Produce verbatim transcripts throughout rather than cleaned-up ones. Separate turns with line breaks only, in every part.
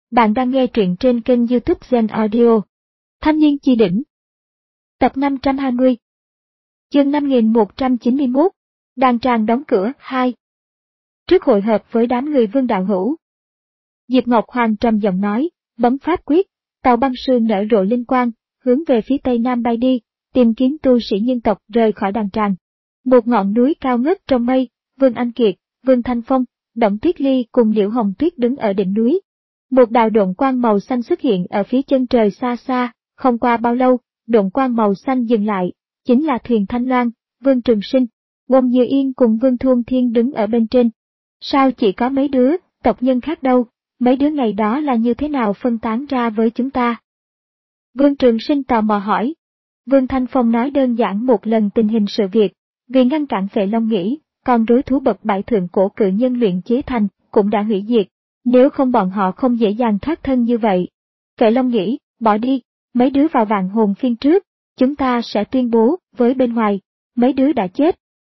Bạn đang nghe truyện trên kênh YouTube Zen Audio. Thanh niên chi đỉnh. Tập năm trăm hai mươi. Chương năm nghìn một trăm chín mươi mốt. Đàn tràng đóng cửa hai. Trước hội hợp với đám người Vương đạo hữu, Diệp Ngọc Hoàng trầm giọng nói, bấm pháp quyết, tàu băng sương nở rộ linh quang, hướng về phía tây nam bay đi, tìm kiếm tu sĩ nhân tộc rời khỏi đàn tràng. Một ngọn núi cao ngất trong mây, Vương Anh Kiệt, Vương Thanh Phong, Đổng Tuyết Ly cùng Liễu Hồng Tuyết đứng ở đỉnh núi. Một đạo độn quang màu xanh xuất hiện ở phía chân trời xa xa, không qua bao lâu, độn quang màu xanh dừng lại, chính là thuyền Thanh Loan, Vương Trường Sinh, Wông Như Yên cùng Vương Thuôn Thiên đứng ở bên trên. Sao chỉ có mấy đứa, tộc nhân khác đâu, mấy đứa ngày đó là như thế nào phân tán ra với chúng ta? Vương Trường Sinh tò mò hỏi. Vương Thanh Phong nói đơn giản một lần tình hình sự việc, vì ngăn cản Phệ Long Nghĩ, con rối thú bậc bảy thượng cổ cự nhân luyện chế thành, cũng đã hủy diệt. Nếu không bọn họ không dễ dàng thoát thân như vậy. Phệ Long nghĩ, bỏ đi, mấy đứa vào vạn hồn phiên trước, chúng ta sẽ tuyên bố với bên ngoài, mấy đứa đã chết.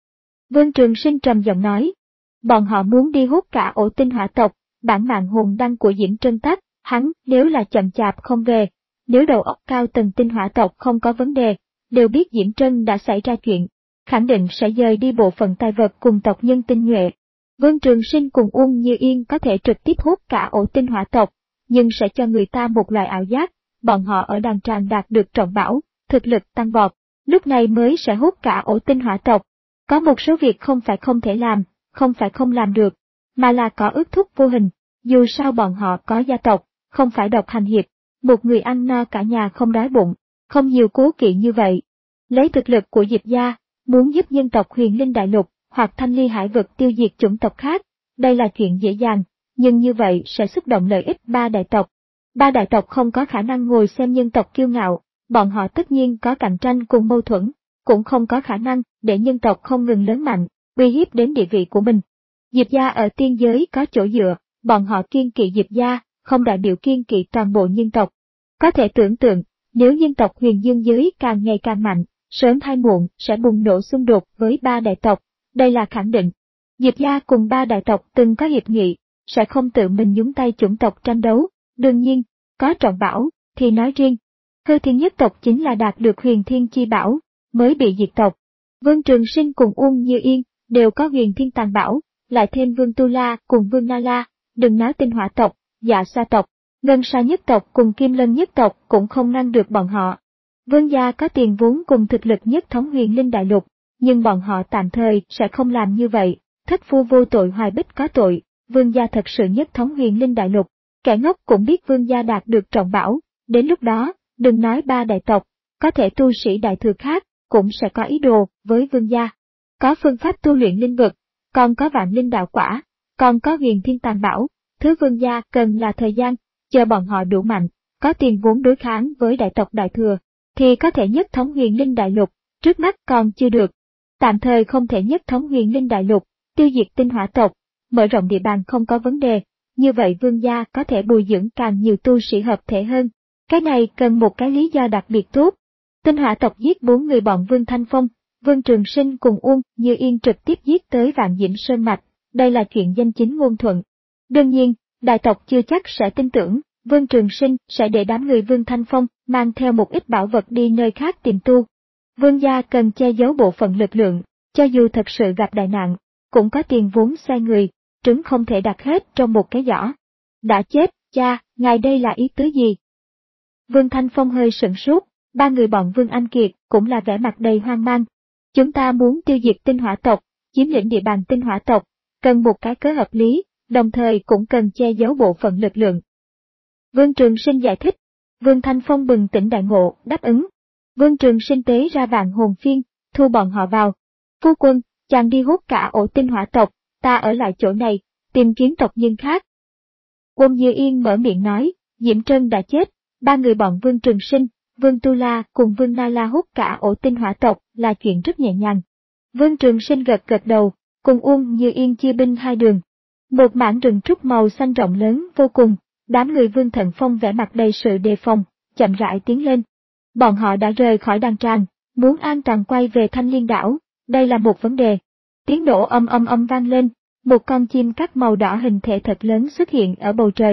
Vương Trường Sinh trầm giọng nói, bọn họ muốn đi hút cả ổ tinh hỏa tộc, bản mạng hồn đăng của Diễm Trân tắt, hắn nếu là chậm chạp không về, nếu đầu óc cao tầng tinh hỏa tộc không có vấn đề, đều biết Diễm Trân đã xảy ra chuyện, khẳng định sẽ dời đi bộ phận tài vật cùng tộc nhân tinh nhuệ. Vương Trường Sinh cùng Uông Như Yên có thể trực tiếp hút cả ổ tinh hỏa tộc, nhưng sẽ cho người ta một loại ảo giác, bọn họ ở đàn tràng đạt được trọng bảo, thực lực tăng vọt, lúc này mới sẽ hút cả ổ tinh hỏa tộc. Có một số việc không phải không thể làm, không phải không làm được, mà là có ước thúc vô hình, dù sao bọn họ có gia tộc, không phải độc hành hiệp, một người ăn no cả nhà không đói bụng, không nhiều cố kỵ như vậy. Lấy thực lực của Diệp gia, muốn giúp dân tộc Huyền Linh Đại Lục hoặc Thanh Ly Hải vực tiêu diệt chủng tộc khác, đây là chuyện dễ dàng, nhưng như vậy sẽ xúc động lợi ích ba đại tộc. Ba đại tộc không có khả năng ngồi xem nhân tộc kiêu ngạo, bọn họ tất nhiên có cạnh tranh cùng mâu thuẫn, cũng không có khả năng để nhân tộc không ngừng lớn mạnh, uy hiếp đến địa vị của mình. Diệp gia ở tiên giới có chỗ dựa, bọn họ kiêng kỵ Diệp gia, không đại biểu kiêng kỵ toàn bộ nhân tộc. Có thể tưởng tượng, nếu nhân tộc Huyền Dương giới càng ngày càng mạnh, sớm hay muộn sẽ bùng nổ xung đột với ba đại tộc. Đây là khẳng định. Diệp gia cùng ba đại tộc từng có hiệp nghị, sẽ không tự mình nhúng tay chủng tộc tranh đấu. Đương nhiên, có trọng bảo, thì nói riêng. Hư Thiên nhất tộc chính là đạt được Huyền Thiên chi bảo, mới bị diệt tộc. Vương Trường Sinh cùng Uông Như Yên, đều có Huyền Thiên tàn bảo, lại thêm Vương Tu La cùng Vương Na La, đừng nói tinh hỏa tộc, Dạ Sa tộc, Ngân Sa nhất tộc cùng Kim Lân nhất tộc cũng không ngăn được bọn họ. Vương gia có tiền vốn cùng thực lực nhất thống Huyền Linh Đại Lục. Nhưng bọn họ tạm thời sẽ không làm như vậy, thất phu vô tội hoài bích có tội, vương gia thật sự nhất thống Huyền Linh Đại Lục, kẻ ngốc cũng biết vương gia đạt được trọng bảo, đến lúc đó, đừng nói ba đại tộc, có thể tu sĩ đại thừa khác, cũng sẽ có ý đồ với vương gia. Có phương pháp tu luyện linh vực, còn có vạn linh đạo quả, còn có Huyền Thiên tàn bảo, thứ vương gia cần là thời gian, chờ bọn họ đủ mạnh, có tiền vốn đối kháng với đại tộc đại thừa, thì có thể nhất thống Huyền Linh Đại Lục, trước mắt còn chưa được. Tạm thời không thể nhất thống Huyền Linh Đại Lục, tiêu diệt tinh hỏa tộc, mở rộng địa bàn không có vấn đề, như vậy vương gia có thể bồi dưỡng càng nhiều tu sĩ hợp thể hơn. Cái này cần một cái lý do đặc biệt tốt. Tinh hỏa tộc giết bốn người bọn Vương Thanh Phong, Vương Trường Sinh cùng Uông Như Yên trực tiếp giết tới Vạn Diễm Sơn Mạch, đây là chuyện danh chính ngôn thuận. Đương nhiên, đại tộc chưa chắc sẽ tin tưởng, Vương Trường Sinh sẽ để đám người Vương Thanh Phong mang theo một ít bảo vật đi nơi khác tìm tu. Vương gia cần che giấu bộ phận lực lượng, cho dù thật sự gặp đại nạn, cũng có tiền vốn xoay người, trứng không thể đặt hết trong một cái giỏ. Đã chết, cha, ngài đây là ý tứ gì? Vương Thanh Phong hơi sửng sốt, ba người bọn Vương Anh Kiệt cũng là vẻ mặt đầy hoang mang. Chúng ta muốn tiêu diệt tinh hỏa tộc, chiếm lĩnh địa bàn tinh hỏa tộc, cần một cái cớ hợp lý, đồng thời cũng cần che giấu bộ phận lực lượng. Vương Trường Sinh giải thích, Vương Thanh Phong bừng tỉnh đại ngộ, đáp ứng. Vương Trường Sinh tế ra vạn hồn phiên, thu bọn họ vào. Phu quân, chàng đi hút cả ổ tinh hỏa tộc, ta ở lại chỗ này, tìm kiếm tộc nhân khác. Quân Như Yên mở miệng nói, Diễm Trân đã chết, ba người bọn Vương Trường Sinh, Vương Tu La cùng Vương Na La hút cả ổ tinh hỏa tộc là chuyện rất nhẹ nhàng. Vương Trường Sinh gật gật đầu, cùng Uông Như Yên chia binh hai đường. Một mảng rừng trúc màu xanh rộng lớn vô cùng, đám người Vương Thận Phong vẻ mặt đầy sự đề phòng, chậm rãi tiến lên. Bọn họ đã rời khỏi đàn tràng, muốn an toàn quay về Thanh Liên đảo, đây là một vấn đề. Tiếng nổ âm âm âm vang lên, một con chim cắt màu đỏ hình thể thật lớn xuất hiện ở bầu trời.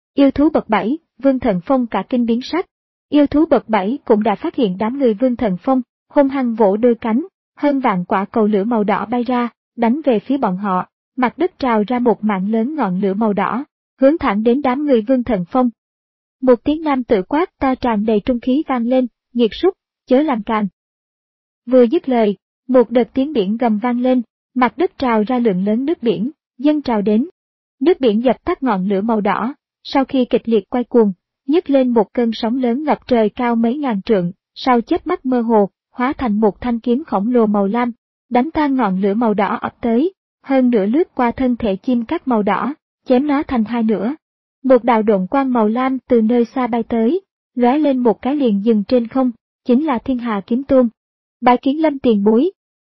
Yêu thú bậc bảy, Vương Thần Phong cả kinh biến sắc. Yêu thú bậc bảy cũng đã phát hiện đám người Vương Thần Phong, hung hăng vỗ đôi cánh, hơn vạn quả cầu lửa màu đỏ bay ra, đánh về phía bọn họ, mặt đất trào ra một mạng lớn ngọn lửa màu đỏ, hướng thẳng đến đám người Vương Thần Phong. Một tiếng nam tự quát to tràn đầy trung khí vang lên, nghiệt súc, chớ làm càn. Vừa dứt lời, một đợt tiếng biển gầm vang lên, mặt đất trào ra lượng lớn nước biển, dâng trào đến. Nước biển dập tắt ngọn lửa màu đỏ, sau khi kịch liệt quay cuồng, nhấc lên một cơn sóng lớn ngập trời cao mấy ngàn trượng, sau chớp mắt mơ hồ, hóa thành một thanh kiếm khổng lồ màu lam, đánh tan ngọn lửa màu đỏ ập tới, hơn nữa lướt qua thân thể chim cắt màu đỏ, chém nó thành hai nửa. Một đạo độn quang màu lam từ nơi xa bay tới, lóe lên một cái liền dừng trên không, chính là Thiên Hà Kiếm Tôn. Bái kiến Lâm tiền bối.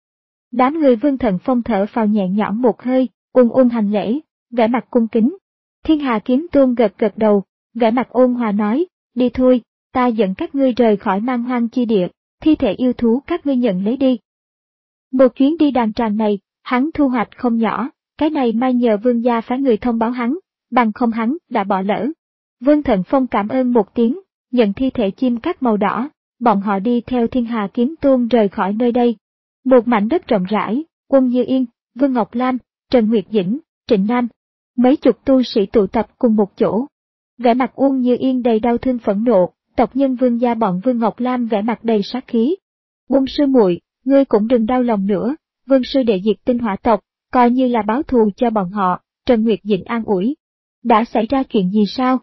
Đám người Vương Thần Phong thở phào nhẹ nhõm một hơi, ung ung hành lễ, vẻ mặt cung kính. Thiên Hà Kiếm Tôn gật gật đầu, vẻ mặt ôn hòa nói, đi thôi, ta dẫn các ngươi rời khỏi Man Hoang chi địa, thi thể yêu thú các ngươi nhận lấy đi. Một chuyến đi đàn tràng này, hắn thu hoạch không nhỏ, cái này mai nhờ vương gia phái người thông báo hắn, bằng không hắn đã bỏ lỡ. Vương Thần Phong cảm ơn một tiếng, nhận thi thể chim cắt màu đỏ, bọn họ đi theo Thiên Hà Kiếm Tôn rời khỏi nơi đây. Một mảnh đất rộng rãi, Quân Như Yên, Vương Ngọc Lam, Trần Nguyệt Dĩnh, Trịnh Nam, mấy chục tu sĩ tụ tập cùng một chỗ. Vẻ mặt Uông Như Yên đầy đau thương phẫn nộ, tộc nhân Vương gia bọn Vương Ngọc Lam vẻ mặt đầy sát khí. Quân sư muội, ngươi cũng đừng đau lòng nữa, Vương sư đệ diệt tinh hỏa tộc, coi như là báo thù cho bọn họ. Trần Nguyệt Dĩnh an ủi. Đã xảy ra chuyện gì sao?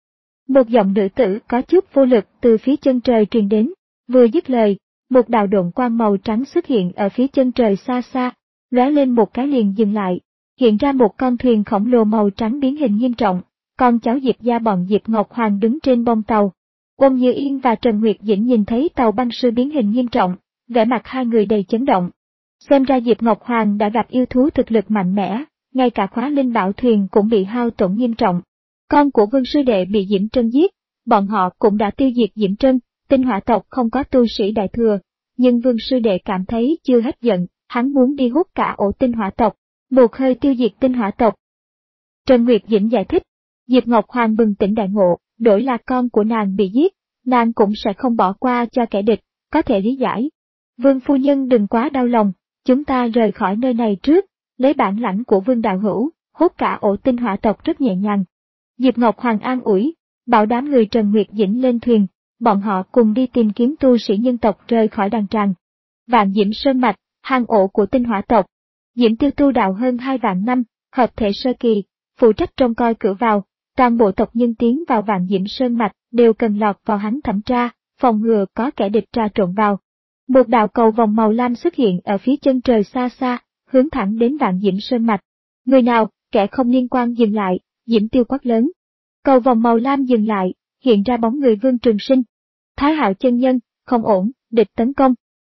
Một giọng nữ tử có chút vô lực từ phía chân trời truyền đến, vừa dứt lời, một đạo độn quang màu trắng xuất hiện ở phía chân trời xa xa, lóe lên một cái liền dừng lại, hiện ra một con thuyền khổng lồ màu trắng biến hình nghiêm trọng, con cháu Diệp gia bọn Diệp Ngọc Hoàng đứng trên bông tàu. Quân Như Yên và Trần Nguyệt Dĩnh nhìn thấy tàu băng sư biến hình nghiêm trọng, vẻ mặt hai người đầy chấn động. Xem ra Diệp Ngọc Hoàng đã gặp yêu thú thực lực mạnh mẽ, ngay cả khóa linh bảo thuyền cũng bị hao tổn nghiêm trọng. Con của Vương sư đệ bị Diễm Trân giết, bọn họ cũng đã tiêu diệt Diễm Trân, tinh hỏa tộc không có tu sĩ đại thừa, nhưng Vương sư đệ cảm thấy chưa hết giận, hắn muốn đi hút cả ổ tinh hỏa tộc, một hơi tiêu diệt tinh hỏa tộc. Trần Nguyệt Dĩnh giải thích, Diệp Ngọc Hoàng bừng tỉnh đại ngộ, đổi là con của nàng bị giết, nàng cũng sẽ không bỏ qua cho kẻ địch, có thể lý giải. Vương phu nhân đừng quá đau lòng, chúng ta rời khỏi nơi này trước, lấy bản lãnh của Vương đạo hữu, hút cả ổ tinh hỏa tộc rất nhẹ nhàng. Diệp Ngọc Hoàng an ủi, bảo đám người Trần Nguyệt Dĩnh lên thuyền, bọn họ cùng đi tìm kiếm tu sĩ nhân tộc rời khỏi đàn tràng. Vạn Diễm Sơn Mạch, hang ổ của tinh hỏa tộc. Diễm Tiêu tu đạo hơn hai vạn năm, hợp thể sơ kỳ, phụ trách trông coi cửa vào, toàn bộ tộc nhân tiến vào Vạn Diễm Sơn Mạch đều cần lọt vào hắn thẩm tra, phòng ngừa có kẻ địch tra trộn vào. Một đạo cầu vòng màu lam xuất hiện ở phía chân trời xa xa, hướng thẳng đến Vạn Diễm Sơn Mạch. Người nào, kẻ không liên quan dừng lại, Diễm Tiêu quát lớn. Cầu vòng màu lam dừng lại, hiện ra bóng người Vương Trường Sinh. Thái Hạo chân nhân, không ổn, địch tấn công.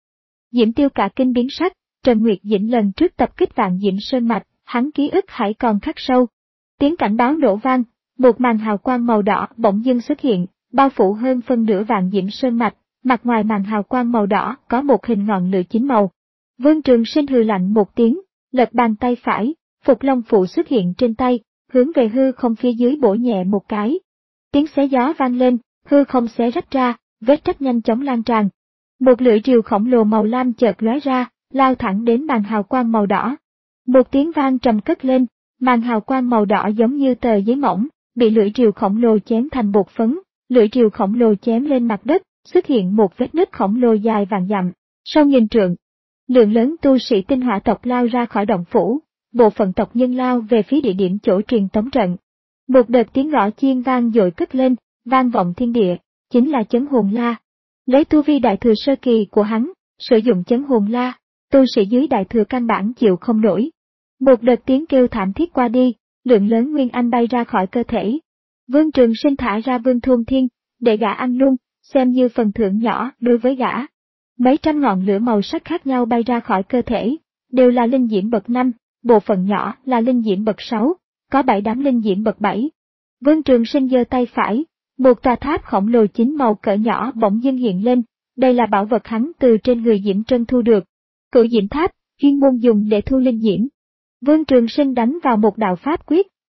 Diễm Tiêu cả kinh biến sắc, Trần Nguyệt Dĩnh lần trước tập kích Vạn Diễm Sơn Mạch, hắn ký ức hãy còn khắc sâu. Tiếng cảnh báo nổ vang, một màn hào quang màu đỏ bỗng dưng xuất hiện, bao phủ hơn phân nửa Vạn Diễm Sơn Mạch, mặt ngoài màn hào quang màu đỏ có một hình ngọn lửa chín màu. Vương Trường Sinh hừ lạnh một tiếng, lật bàn tay phải, Phục Long Phụ xuất hiện trên tay, hướng về hư không phía dưới bổ nhẹ một cái. Tiếng xé gió vang lên, hư không xé rách ra, vết rách nhanh chóng lan tràn. Một lưỡi rìu khổng lồ màu lam chợt lóe ra, lao thẳng đến màn hào quang màu đỏ. Một tiếng vang trầm cất lên, màn hào quang màu đỏ giống như tờ giấy mỏng, bị lưỡi rìu khổng lồ chém thành bột phấn, lưỡi rìu khổng lồ chém lên mặt đất, xuất hiện một vết nứt khổng lồ dài vạn dặm, sau nghìn trượng. Lượng lớn tu sĩ tinh hỏa tộc lao ra khỏi động phủ, bộ phận tộc nhân lao về phía địa điểm chỗ truyền tống trận. Một đợt tiếng gõ chiên vang dội cất lên, vang vọng thiên địa, chính là chấn hồn la. Lấy tu vi đại thừa sơ kỳ của hắn, sử dụng chấn hồn la, tu sĩ dưới đại thừa căn bản chịu không nổi. Một đợt tiếng kêu thảm thiết qua đi, lượng lớn nguyên anh bay ra khỏi cơ thể. Vương Trường Sinh thả ra Vương Thôn Thiên, để gã ăn luôn, xem như phần thưởng nhỏ đối với gã. Mấy trăm ngọn lửa màu sắc khác nhau bay ra khỏi cơ thể, đều là linh diễm bậc năm, bộ phận nhỏ là linh diễm bậc sáu, có bảy đám linh diễm bậc bảy. Vương Trường Sinh giơ tay phải, một tòa tháp khổng lồ chín màu cỡ nhỏ bỗng dưng hiện lên, đây là bảo vật hắn từ trên người Diễm Trân thu được. Cửu Diễm Tháp, chuyên môn dùng để thu linh diễm. Vương Trường Sinh đánh vào một đạo pháp quyết,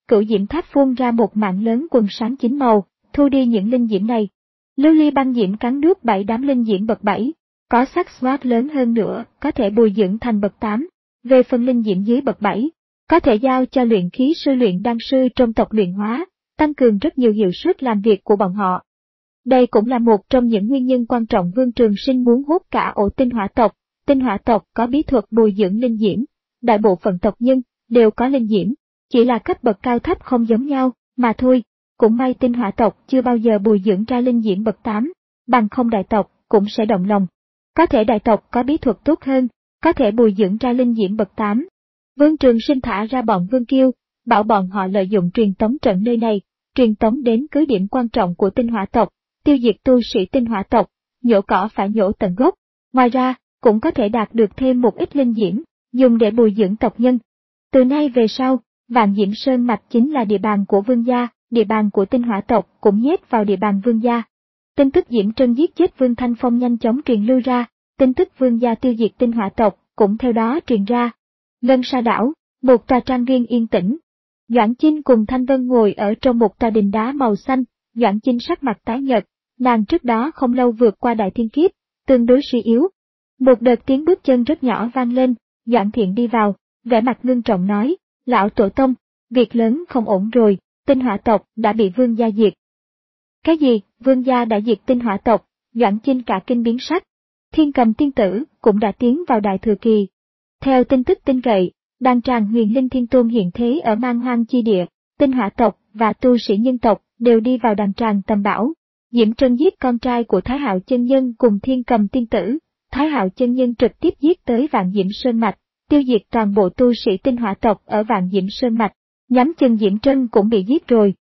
Cửu diễm tháp phun ra một mạng lớn quần sáng chín màu, thu đi những linh diễm này. Lưu ly băng diễm cắn nuốt bảy đám linh diễm bậc bảy, có xác suất lớn hơn nữa, có thể bồi dưỡng thành bậc tám. Về phần linh diễm dưới bậc bảy, có thể giao cho luyện khí sư luyện đan sư trong tộc luyện hóa, tăng cường rất nhiều hiệu suất làm việc của bọn họ. Đây cũng là một trong những nguyên nhân quan trọng Vương Trường Sinh muốn hút cả ổ tinh hỏa tộc. Tinh hỏa tộc có bí thuật bồi dưỡng linh diễm, đại bộ phận tộc nhân đều có linh diễm, chỉ là cấp bậc cao thấp không giống nhau, mà thôi. Cũng may tinh hỏa tộc chưa bao giờ bồi dưỡng ra linh diễm bậc tám, bằng không đại tộc cũng sẽ động lòng. Có thể đại tộc có bí thuật tốt hơn, có thể bồi dưỡng ra linh diễm bậc tám. Vương Trường Sinh thả ra bọn Vương Kiêu, bảo bọn họ lợi dụng truyền tống trận nơi này, truyền tống đến cứ điểm quan trọng của tinh hỏa tộc, tiêu diệt tu sĩ tinh hỏa tộc, nhổ cỏ phải nhổ tận gốc. Ngoài ra, cũng có thể đạt được thêm một ít linh diễm, dùng để bồi dưỡng tộc nhân. Từ nay về sau, Vạn Diễm Sơn Mạch chính là địa bàn của Vương gia, địa bàn của tinh hỏa tộc cũng nhét vào địa bàn Vương gia. Tin tức Diễm Trân giết chết Vương Thanh Phong nhanh chóng truyền lưu ra, tin tức Vương gia tiêu diệt tinh hỏa tộc cũng theo đó truyền ra. Ngân Sa đảo, một tòa trang viên yên tĩnh. Doãn Chinh cùng Thanh Vân ngồi ở trong một tòa đình đá màu xanh, Doãn Chinh sắc mặt tái nhợt, nàng trước đó không lâu vượt qua đại thiên kiếp, tương đối suy yếu. Một đợt tiếng bước chân rất nhỏ vang lên, Doãn Thiện đi vào, vẻ mặt ngưng trọng nói, lão tổ tông, việc lớn không ổn rồi, tinh hỏa tộc đã bị Vương gia diệt. Cái gì, Vương gia đã diệt tinh hỏa tộc? Doãn Chinh cả kinh biến sắc. Thiên Cầm tiên tử cũng đã tiến vào đại thừa kỳ. Theo tin tức tin cậy, đan tràng Huyền Linh Thiên Tôn hiện thế ở Man Hoang chi địa, tinh hỏa tộc và tu sĩ nhân tộc đều đi vào đan tràng tầm bảo. Diễm Trân giết con trai của Thái Hạo chân nhân cùng Thiên Cầm tiên tử, Thái Hạo chân nhân trực tiếp giết tới Vạn Diễm Sơn Mạch, tiêu diệt toàn bộ tu sĩ tinh hỏa tộc ở Vạn Diễm Sơn Mạch, nhắm chân Diễm Trân cũng bị giết rồi.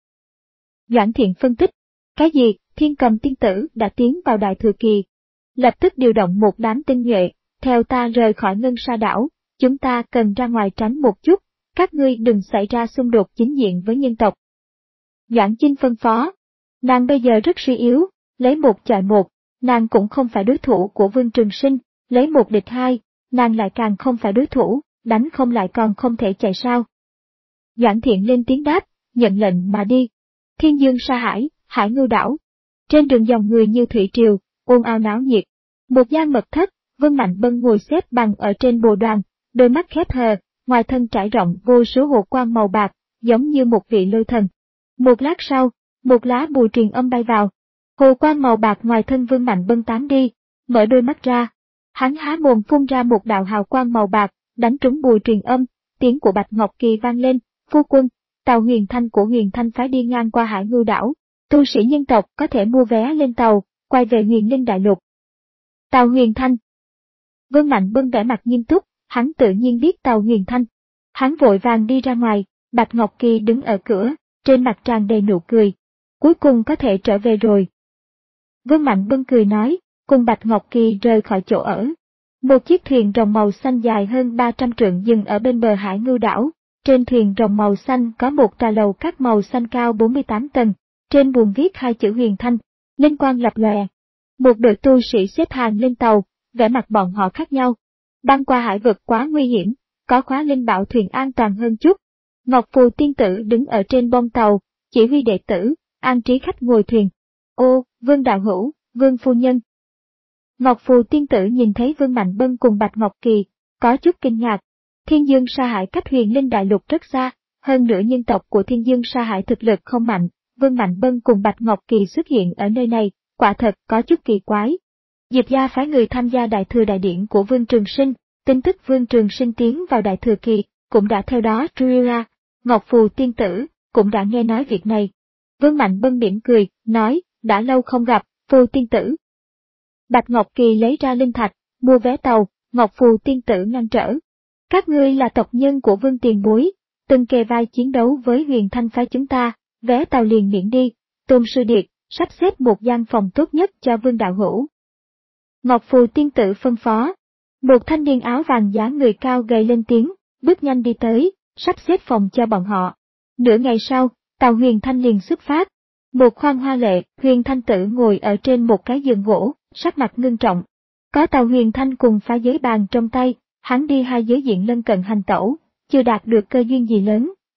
Doãn Thiện phân tích, cái gì, Thiên Cầm tiên tử đã tiến vào đại thừa kỳ. Lập tức điều động một đám tinh nhuệ, theo ta rời khỏi Ngân Sa đảo, chúng ta cần ra ngoài tránh một chút, các ngươi đừng xảy ra xung đột chính diện với nhân tộc. Doãn Chinh phân phó, nàng bây giờ rất suy yếu, lấy một chọi một, nàng cũng không phải đối thủ của Vương Trường Sinh, lấy một địch hai, nàng lại càng không phải đối thủ, đánh không lại còn không thể chạy sao. Doãn Thiện lên tiếng đáp, nhận lệnh mà đi. Thiên Dương Sa Hải, Hải Ngưu đảo. Trên đường dòng người như thủy triều, ồn ào náo nhiệt. Một gian mật thất, Vương Mạnh Bân ngồi xếp bằng ở trên bồ đoàn, đôi mắt khép hờ, ngoài thân trải rộng vô số hồ quang màu bạc, giống như một vị lôi thần. Một lát sau, một lá bùa truyền âm bay vào. Hồ quang màu bạc ngoài thân Vương Mạnh Bân tán đi, mở đôi mắt ra. Hắn há mồm phun ra một đạo hào quang màu bạc, đánh trúng bùa truyền âm, tiếng của Bạch Ngọc Kỳ vang lên, phu quân, tàu Huyền Thanh của Huyền Thanh phái đi ngang qua Hải Ngưu đảo, tu sĩ nhân tộc có thể mua vé lên tàu, quay về Huyền Linh Đại Lục. Tàu Huyền Thanh. Vương Mạnh Bân vẻ mặt nghiêm túc, hắn tự nhiên biết tàu Huyền Thanh. Hắn vội vàng đi ra ngoài, Bạch Ngọc Kỳ đứng ở cửa, trên mặt tràn đầy nụ cười. Cuối cùng có thể trở về rồi. Vương Mạnh Bân cười nói, cùng Bạch Ngọc Kỳ rời khỏi chỗ ở. Một chiếc thuyền rồng màu xanh dài hơn ba trăm trượng dừng ở bên bờ Hải Ngưu đảo. Trên thuyền rồng màu xanh có một tòa lầu các màu xanh cao bốn mươi tám tầng, trên buồng viết hai chữ Huyền Thanh, linh quang lập lòe. Một đội tu sĩ xếp hàng lên tàu, vẻ mặt bọn họ khác nhau. Băng qua hải vực quá nguy hiểm, có khóa linh bảo thuyền an toàn hơn chút. Ngọc Phù tiên tử đứng ở trên bông tàu, chỉ huy đệ tử, an trí khách ngồi thuyền. Ô, Vương đạo hữu, Vương phu nhân. Ngọc Phù tiên tử nhìn thấy Vương Mạnh Bân cùng Bạch Ngọc Kỳ, có chút kinh ngạc. Thiên Dương Sa Hải cách Huyền Linh Đại Lục rất xa, hơn nữa nhân tộc của Thiên Dương Sa Hải thực lực không mạnh, Vương Mạnh Bân cùng Bạch Ngọc Kỳ xuất hiện ở nơi này, quả thật có chút kỳ quái. Diệp gia phái người tham gia đại thừa đại điển của Vương Trường Sinh, tin tức Vương Trường Sinh tiến vào đại thừa kỳ, cũng đã theo đó truy ra, Ngọc Phù tiên tử, cũng đã nghe nói việc này. Vương Mạnh Bân mỉm cười, nói, đã lâu không gặp, Phù tiên tử. Bạch Ngọc Kỳ lấy ra linh thạch, mua vé tàu, Ngọc Phù tiên tử ngăn trở. Các ngươi là tộc nhân của Vương tiền bối, từng kề vai chiến đấu với Huyền Thanh phái chúng ta, vé tàu liền miễn đi, Tôn Sư Điệt, sắp xếp một gian phòng tốt nhất cho Vương đạo hữu. Ngọc Phù tiên tử phân phó. Một thanh niên áo vàng dáng người cao gầy lên tiếng, bước nhanh đi tới, sắp xếp phòng cho bọn họ. Nửa ngày sau, tàu Huyền Thanh liền xuất phát. Một khoang hoa lệ, Huyền Thanh tử ngồi ở trên một cái giường gỗ, sắc mặt ngưng trọng. Có tàu Huyền Thanh cùng phá giới bàn trong tay, hắn đi hai giới diện lân cận hành tẩu, chưa đạt được cơ duyên gì lớn,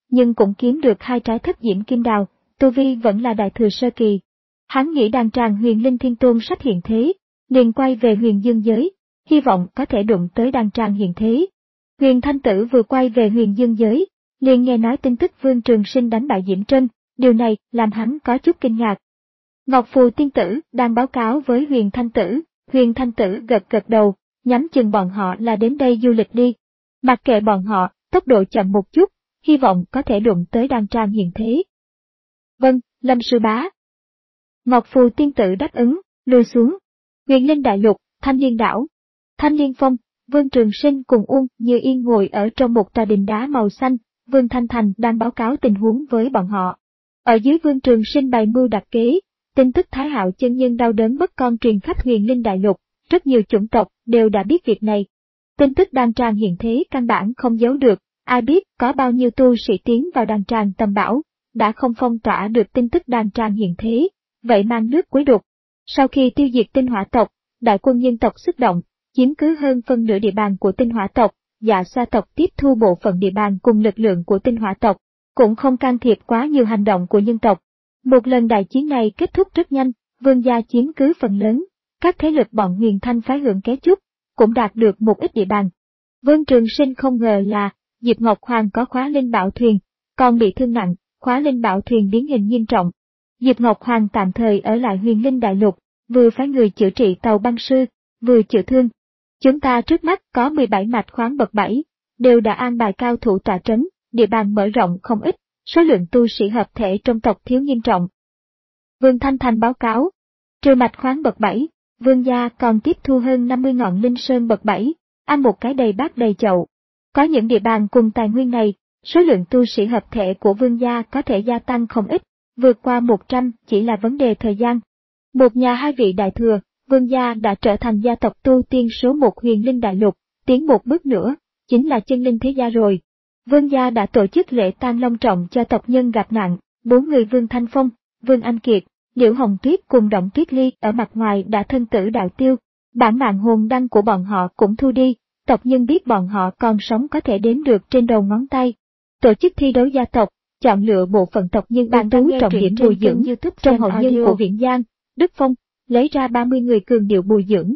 nhưng cũng kiếm được hai trái thất diễm kim đào, tu vi vẫn là đại thừa sơ kỳ. Hắn nghĩ đàn tràng Huyền Linh Thiên Tôn sắp hiện thế, liền quay về Huyền Dương giới, hy vọng có thể đụng tới đàn tràng hiện thế. Huyền Thanh Tử vừa quay về Huyền Dương giới, liền nghe nói tin tức Vương Trường Sinh đánh bại Diễm Trân, điều này làm hắn có chút kinh ngạc. Ngọc Phù Tiên Tử đang báo cáo với Huyền Thanh Tử, Huyền Thanh Tử gật gật đầu, nhắm chừng bọn họ là đến đây du lịch đi. Mặc kệ bọn họ, tốc độ chậm một chút, hy vọng có thể đụng tới đàn tràng hiện thế. Vâng, Lâm sư bá. Ngọc Phù Tiên Tử đáp ứng, lùi xuống. Huyền Linh Đại Lục, Thanh Liên Đảo. Thanh Liên Phong, Vương Trường Sinh cùng Uông Như Yên ngồi ở trong một tòa đình đá màu xanh, Vương Thanh Thành đang báo cáo tình huống với bọn họ. Ở dưới Vương Trường Sinh bày mưu đặt kế, tin tức Thái Hạo chân nhân đau đớn mất con truyền khắp Huyền Linh Đại Lục, rất nhiều chủng tộc đều đã biết việc này. Tin tức đàn tràng hiện thế căn bản không giấu được, ai biết có bao nhiêu tu sĩ tiến vào đàn tràng tầm bảo, đã không phong tỏa được tin tức đàn tràng hiện thế, vậy mang nước quấy đục. Sau khi tiêu diệt tinh hỏa tộc, đại quân nhân tộc xuất động, chiếm cứ hơn phân nửa địa bàn của tinh hỏa tộc, Dạ Sa tộc tiếp thu bộ phận địa bàn cùng lực lượng của tinh hỏa tộc, cũng không can thiệp quá nhiều hành động của nhân tộc. Một lần đại chiến này kết thúc rất nhanh, Vương gia chiếm cứ phần lớn, các thế lực bọn Huyền Thanh phái hưởng ké chút, cũng đạt được một ít địa bàn. Vương Trường Sinh không ngờ là, Diệp Ngọc Hoàng có khóa linh bảo thuyền, còn bị thương nặng, khóa linh bảo thuyền biến hình nghiêm trọng. Diệp Ngọc Hoàng tạm thời ở lại Huyền Linh Đại Lục, vừa phái người chữa trị tàu băng sư, vừa chữa thương. Chúng ta trước mắt có mười bảy mạch khoáng bậc bảy, đều đã an bài cao thủ tọa trấn, địa bàn mở rộng không ít, số lượng tu sĩ hợp thể trong tộc thiếu nghiêm trọng. Vương Thanh Thành báo cáo, trừ mạch khoáng bậc bảy, Vương gia còn tiếp thu hơn năm mươi ngọn linh sơn bậc bảy, ăn một cái đầy bát đầy chậu. Có những địa bàn cùng tài nguyên này, số lượng tu sĩ hợp thể của Vương gia có thể gia tăng không ít, vượt qua một trăm chỉ là vấn đề thời gian. Một nhà hai vị đại thừa, Vương gia đã trở thành gia tộc tu tiên số một Huyền Linh Đại Lục, tiến một bước nữa, chính là chân linh thế gia rồi. Vương gia đã tổ chức lễ tang long trọng cho tộc nhân gặp nạn, bốn người Vương Thanh Phong, Vương Anh Kiệt, Liễu Hồng Tuyết cùng Động Tuyết Ly ở mặt ngoài đã thân tử đạo tiêu, bản mạng hồn đăng của bọn họ cũng thu đi, tộc nhân biết bọn họ còn sống có thể đếm được trên đầu ngón tay. Tổ chức thi đấu gia tộc, chọn lựa bộ phận tộc nhân ưu tú trọng điểm bồi dưỡng trong hậu nhân của Viễn Giang, Đức Phong, lấy ra ba mươi người cường điệu bồi dưỡng.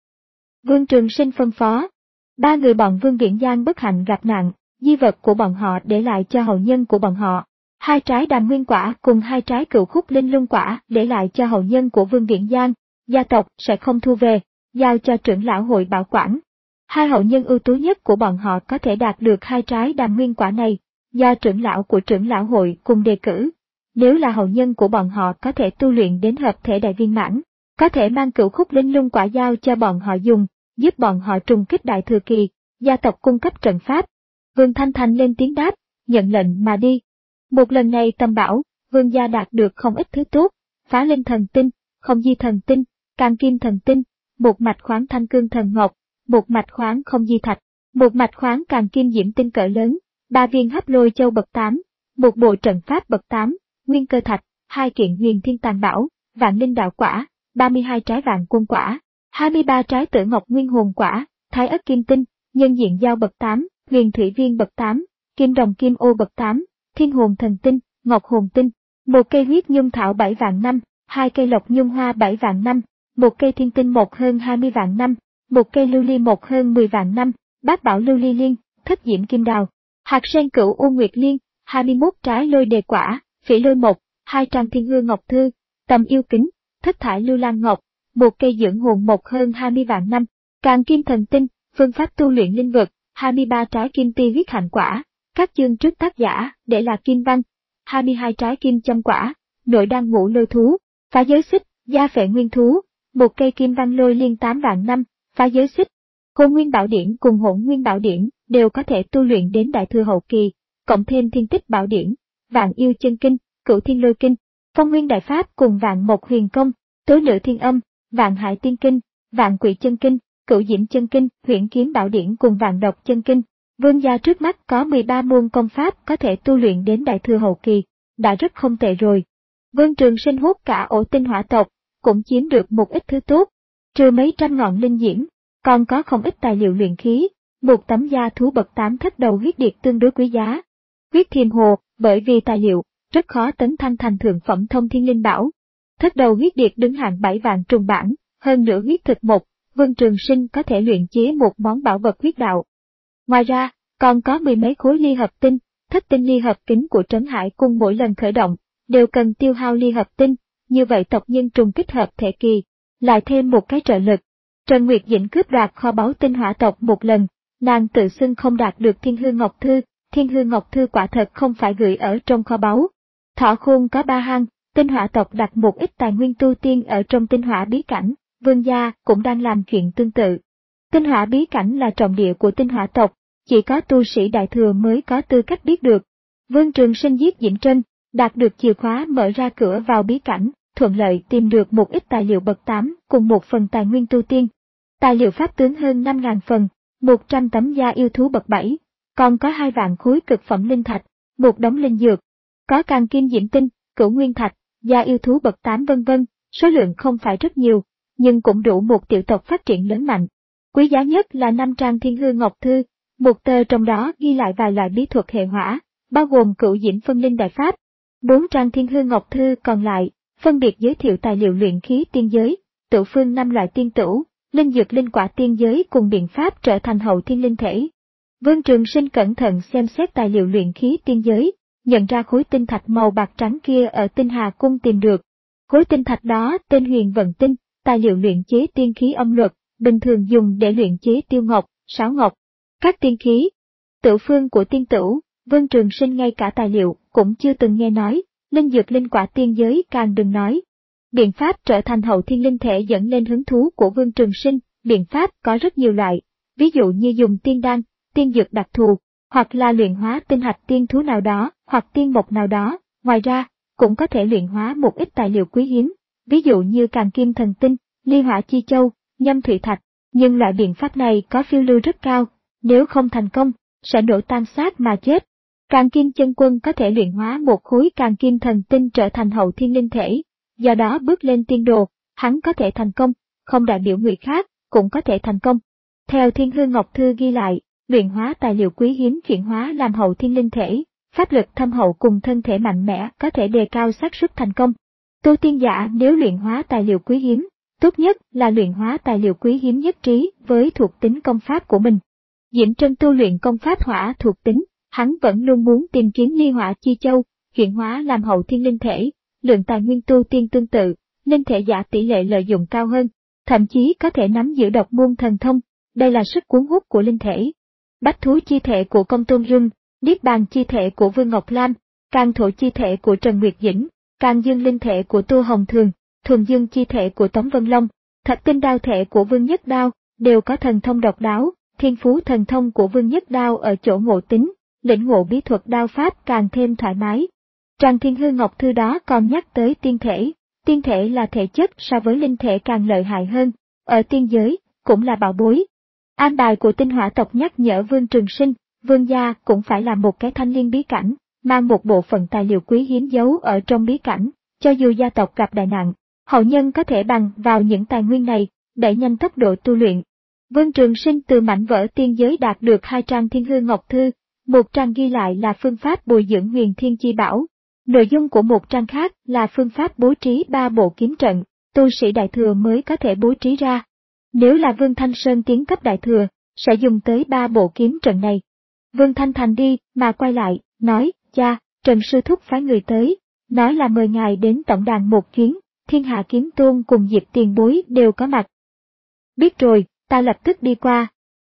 Vương Trường Sinh phân phó, ba người bọn Vương Viễn Giang bất hạnh gặp nạn, di vật của bọn họ để lại cho hậu nhân của bọn họ. Hai trái đàm nguyên quả cùng hai trái cửu khúc linh lung quả để lại cho hậu nhân của Vương Viễn Giang, gia tộc sẽ không thu về, giao cho trưởng lão hội bảo quản. Hai hậu nhân ưu tú nhất của bọn họ có thể đạt được hai trái đàm nguyên quả này, do trưởng lão của trưởng lão hội cùng đề cử. Nếu là hậu nhân của bọn họ có thể tu luyện đến hợp thể đại viên mãn, có thể mang cửu khúc linh lung quả giao cho bọn họ dùng, giúp bọn họ trùng kích đại thừa kỳ, gia tộc cung cấp trận pháp. Vương Thanh Thành lên tiếng đáp, nhận lệnh mà đi. Một lần này Tâm Bảo, Vương gia đạt được không ít thứ tốt, phá linh thần tinh, không di thần tinh, càng kim thần tinh, một mạch khoáng thanh cương thần ngọc, một mạch khoáng không di thạch, một mạch khoáng càng kim diễm tinh cỡ lớn, ba viên hấp lôi châu bậc tám, một bộ trận pháp bậc tám, nguyên cơ thạch, hai kiện huyền thiên tàn bảo, vạn linh đạo quả, ba mươi hai trái vạn quân quả, hai mươi ba trái tử ngọc nguyên hồn quả, thái ất kim tinh, nhân diện dao bậc tám, huyền thủy viên bậc tám, kim đồng kim ô bậc tám, thiên hồn thần tinh, ngọc hồn tinh, một cây huyết nhung thảo bảy vạn năm, hai cây lộc nhung hoa bảy vạn năm, một cây thiên tinh một hơn hai mươi vạn năm, một cây lưu ly một hơn mười vạn năm, bát bảo lưu ly liên, thất diễm kim đào, hạt sen cửu u nguyệt liên, hai mươi mốt trái lôi đề quả, phỉ lôi một, hai trang thiên hương ngọc thư, tầm yêu kính, thất thải lưu lan ngọc, một cây dưỡng hồn một hơn hai mươi vạn năm, càng kim thần tinh, phương pháp tu luyện linh vật, hai mươi ba trái kim ti huyết hạnh quả, các chương trước tác giả để là kim văn, hai mươi hai trái kim châm quả, nội đan ngũ lôi thú, phá giới xích, gia phệ nguyên thú, một cây kim văn lôi liên tám vạn năm, phá giới xích, hồn nguyên bảo điển cùng hỗn nguyên bảo điển đều có thể tu luyện đến đại thừa hậu kỳ, cộng thêm thiên tích bảo điển, vạn yêu chân kinh, cửu thiên lôi kinh, phong nguyên đại pháp cùng vạn mộc huyền công, tối nữ thiên âm, vạn hải tiên kinh, vạn quỷ chân kinh, cửu diễm chân kinh, huyễn kiếm bảo điển cùng vạn độc chân kinh. Vương gia trước mắt có mười ba môn công pháp có thể tu luyện đến đại thừa hậu kỳ, đã rất không tệ rồi. Vương Trường Sinh hút cả ổ tinh hỏa tộc, cũng chiếm được một ít thứ tốt, trừ mấy trăm ngọn linh diễm, còn có không ít tài liệu luyện khí, một tấm da thú bậc tám thất đầu huyết điệt tương đối quý giá. Huyết thiềm hồ, bởi vì tài liệu rất khó tấn thăng thành thượng phẩm thông thiên linh bảo. Thất đầu huyết điệt đứng hạng bảy vạn trùng bản, hơn nữa huyết thực một, Vương Trường Sinh có thể luyện chế một món bảo vật huyết đạo. Ngoài ra, còn có mười mấy khối ly hợp tinh, thất tinh ly hợp kính của Trấn Hải Cung mỗi lần khởi động, đều cần tiêu hao ly hợp tinh, như vậy tộc nhân trùng kích hợp thể kỳ, lại thêm một cái trợ lực. Trần Nguyệt Dĩnh cướp đoạt kho báu tinh hỏa tộc một lần, nàng tự xưng không đạt được Thiên Hư Ngọc Thư, Thiên Hư Ngọc Thư quả thật không phải gửi ở trong kho báu. Thọ Khôn có ba hang, tinh hỏa tộc đặt một ít tài nguyên tu tiên ở trong tinh hỏa bí cảnh, Vương gia cũng đang làm chuyện tương tự. Tinh hỏa bí cảnh là trọng địa của tinh hỏa tộc, chỉ có tu sĩ đại thừa mới có tư cách biết được. Vương Trường Sinh giết Dĩnh Trân, đạt được chìa khóa mở ra cửa vào bí cảnh, thuận lợi tìm được một ít tài liệu bậc tám cùng một phần tài nguyên tu tiên. Tài liệu pháp tướng hơn năm nghìn phần, một trăm tấm da yêu thú bậc bảy, còn có hai vạn khối cực phẩm linh thạch, một đống linh dược, có càng kim diễm tinh, cửu nguyên thạch, da yêu thú bậc tám vân vân, số lượng không phải rất nhiều, nhưng cũng đủ một tiểu tộc phát triển lớn mạnh. Quý giá nhất là năm trang Thiên Hư Ngọc Thư, một tờ trong đó ghi lại vài loại bí thuật hệ hỏa, bao gồm cửu diễm phân linh đại pháp. Bốn trang Thiên Hư Ngọc Thư còn lại, phân biệt giới thiệu tài liệu luyện khí tiên giới, tự phương năm loại tiên tửu, linh dược linh quả tiên giới cùng biện pháp trở thành hậu thiên linh thể. Vương Trường Sinh cẩn thận xem xét tài liệu luyện khí tiên giới, nhận ra khối tinh thạch màu bạc trắng kia ở Tinh Hà Cung tìm được. Khối tinh thạch đó tên Huyền Vận Tinh, tài liệu luyện chế tiên khí âm luật, bình thường dùng để luyện chế tiêu ngọc, sáo ngọc, các tiên khí. Tự phương của tiên tửu, Vương Trường Sinh ngay cả tài liệu cũng chưa từng nghe nói, linh dược linh quả tiên giới càng đừng nói. Biện pháp trở thành hậu thiên linh thể dẫn lên hứng thú của Vương Trường Sinh, biện pháp có rất nhiều loại, ví dụ như dùng tiên đan, tiên dược đặc thù, hoặc là luyện hóa tinh hạch tiên thú nào đó, hoặc tiên mộc nào đó, ngoài ra, cũng có thể luyện hóa một ít tài liệu quý hiếm, ví dụ như càng kim thần tinh, ly hỏa chi châu, nhâm thủy thạch, nhưng loại biện pháp này có phiêu lưu rất cao, nếu không thành công, sẽ nổ tan xác mà chết. Càng kim chân quân có thể luyện hóa một khối càng kim thần tinh trở thành hậu thiên linh thể, do đó bước lên tiên đồ, hắn có thể thành công, không đại biểu người khác, cũng có thể thành công. Theo Thiên Hư Ngọc Thư ghi lại, luyện hóa tài liệu quý hiếm chuyển hóa làm hậu thiên linh thể, pháp lực thâm hậu cùng thân thể mạnh mẽ có thể đề cao xác suất thành công. Tu tiên giả nếu luyện hóa tài liệu quý hiếm, tốt nhất là luyện hóa tài liệu quý hiếm nhất trí với thuộc tính công pháp của mình. Dĩnh Trân tu luyện công pháp hỏa thuộc tính, hắn vẫn luôn muốn tìm kiếm ly hỏa chi châu, chuyển hóa làm hậu thiên linh thể, lượng tài nguyên tu tiên tương tự, linh thể giả tỷ lệ lợi dụng cao hơn, thậm chí có thể nắm giữ độc môn thần thông, đây là sức cuốn hút của linh thể. Bách thú chi thể của Công Tôn Rung, Niết bàn chi thể của Vương Ngọc Lam, Can thổ chi thể của Trần Nguyệt Dĩnh, Can dương linh thể của Tô Hồng Thường, Thuần dương chi thể của Tống Vân Long, Thạch tinh đao thể của Vương Nhất Đao, đều có thần thông độc đáo, thiên phú thần thông của Vương Nhất Đao ở chỗ ngộ tính, lĩnh ngộ bí thuật đao pháp càng thêm thoải mái. Trang Thiên Hư Ngọc Thư đó còn nhắc tới tiên thể, tiên thể là thể chất so với linh thể càng lợi hại hơn, ở tiên giới, cũng là bảo bối. An bài của tinh hỏa tộc nhắc nhở Vương Trường Sinh, Vương gia cũng phải là một cái thanh liên bí cảnh, mang một bộ phận tài liệu quý hiếm giấu ở trong bí cảnh, cho dù gia tộc gặp đại nạn, hậu nhân có thể bằng vào những tài nguyên này, đẩy nhanh tốc độ tu luyện. Vương Trường Sinh từ mảnh vỡ tiên giới đạt được hai trang Thiên Hư Ngọc Thư, một trang ghi lại là phương pháp bồi dưỡng huyền thiên chi bảo. Nội dung của một trang khác là phương pháp bố trí ba bộ kiếm trận, tu sĩ đại thừa mới có thể bố trí ra. Nếu là Vương Thanh Sơn tiến cấp đại thừa, sẽ dùng tới ba bộ kiếm trận này. Vương Thanh Thành đi mà quay lại, nói, cha, Trần Sư Thúc phái người tới, nói là mời ngài đến tổng đàn một chuyến, Thiên Hạ Kiếm Tôn cùng Diệp Tiền Bối đều có mặt. Biết rồi, ta lập tức đi qua.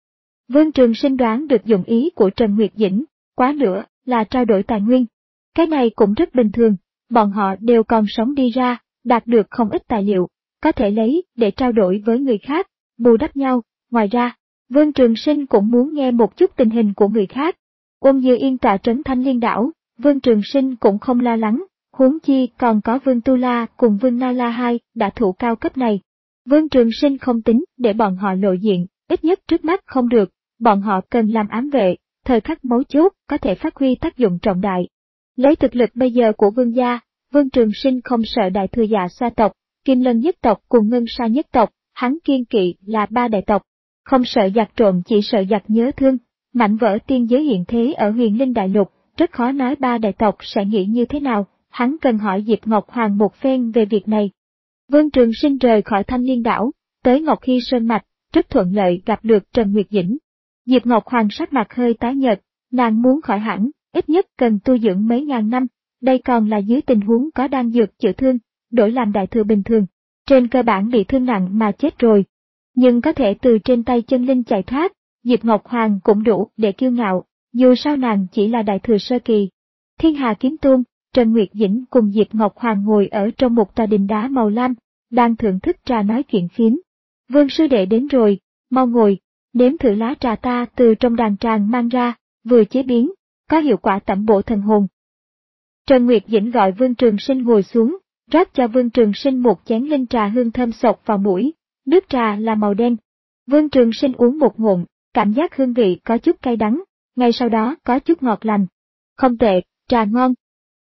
Vương Trường Sinh đoán được dụng ý của Trần Nguyệt Dĩnh, quá nữa là trao đổi tài nguyên. Cái này cũng rất bình thường, bọn họ đều còn sống đi ra, đạt được không ít tài liệu, có thể lấy để trao đổi với người khác, bù đắp nhau. Ngoài ra, Vương Trường Sinh cũng muốn nghe một chút tình hình của người khác. Ôn Như Yên tọa trấn Thanh Liên Đảo, Vương Trường Sinh cũng không lo lắng, huống chi còn có Vương Tu La cùng Vương Na La hai đã thủ cao cấp này. Vương Trường Sinh không tính để bọn họ lộ diện, ít nhất trước mắt không được, bọn họ cần làm ám vệ, thời khắc mấu chốt có thể phát huy tác dụng trọng đại. Lấy thực lực bây giờ của Vương gia, Vương Trường Sinh không sợ đại thừa dạ Sa tộc, Kim Lân nhất tộc cùng Ngân Sa nhất tộc, hắn kiên kỵ là ba đại tộc, không sợ giặc trộm chỉ sợ giặc nhớ thương. Mảnh vỡ tiên giới hiện thế ở Huyền Linh Đại Lục, rất khó nói ba đại tộc sẽ nghĩ như thế nào, hắn cần hỏi Diệp Ngọc Hoàng một phen về việc này. Vương Trường Sinh rời khỏi Thanh Liên đảo, tới Ngọc Hy Sơn Mạch, rất thuận lợi gặp được Trần Nguyệt Dĩnh. Diệp Ngọc Hoàng sắc mặt hơi tái nhợt, nàng muốn khỏi hẳn, ít nhất cần tu dưỡng mấy ngàn năm, đây còn là dưới tình huống có đan dược chữa thương, đổi làm đại thừa bình thường. Trên cơ bản bị thương nặng mà chết rồi. Nhưng có thể từ trên tay chân linh chạy thoát, Diệp Ngọc Hoàng cũng đủ để kiêu ngạo, dù sao nàng chỉ là đại thừa sơ kỳ. Thiên Hà Kiếm Tôn, Trần Nguyệt Dĩnh cùng Diệp Ngọc Hoàng ngồi ở trong một tòa đình đá màu lam, đang thưởng thức trà nói chuyện phiếm. Vương sư đệ đến rồi, mau ngồi, nếm thử lá trà ta từ trong đàn tràng mang ra, vừa chế biến, có hiệu quả tẩm bổ thần hồn. Trần Nguyệt Dĩnh gọi Vương Trường Sinh ngồi xuống, rót cho Vương Trường Sinh một chén linh trà hương thơm sộc vào mũi, nước trà là màu đen. Vương Trường Sinh uống một ngụm, cảm giác hương vị có chút cay đắng, ngay sau đó có chút ngọt lành. Không tệ, trà ngon.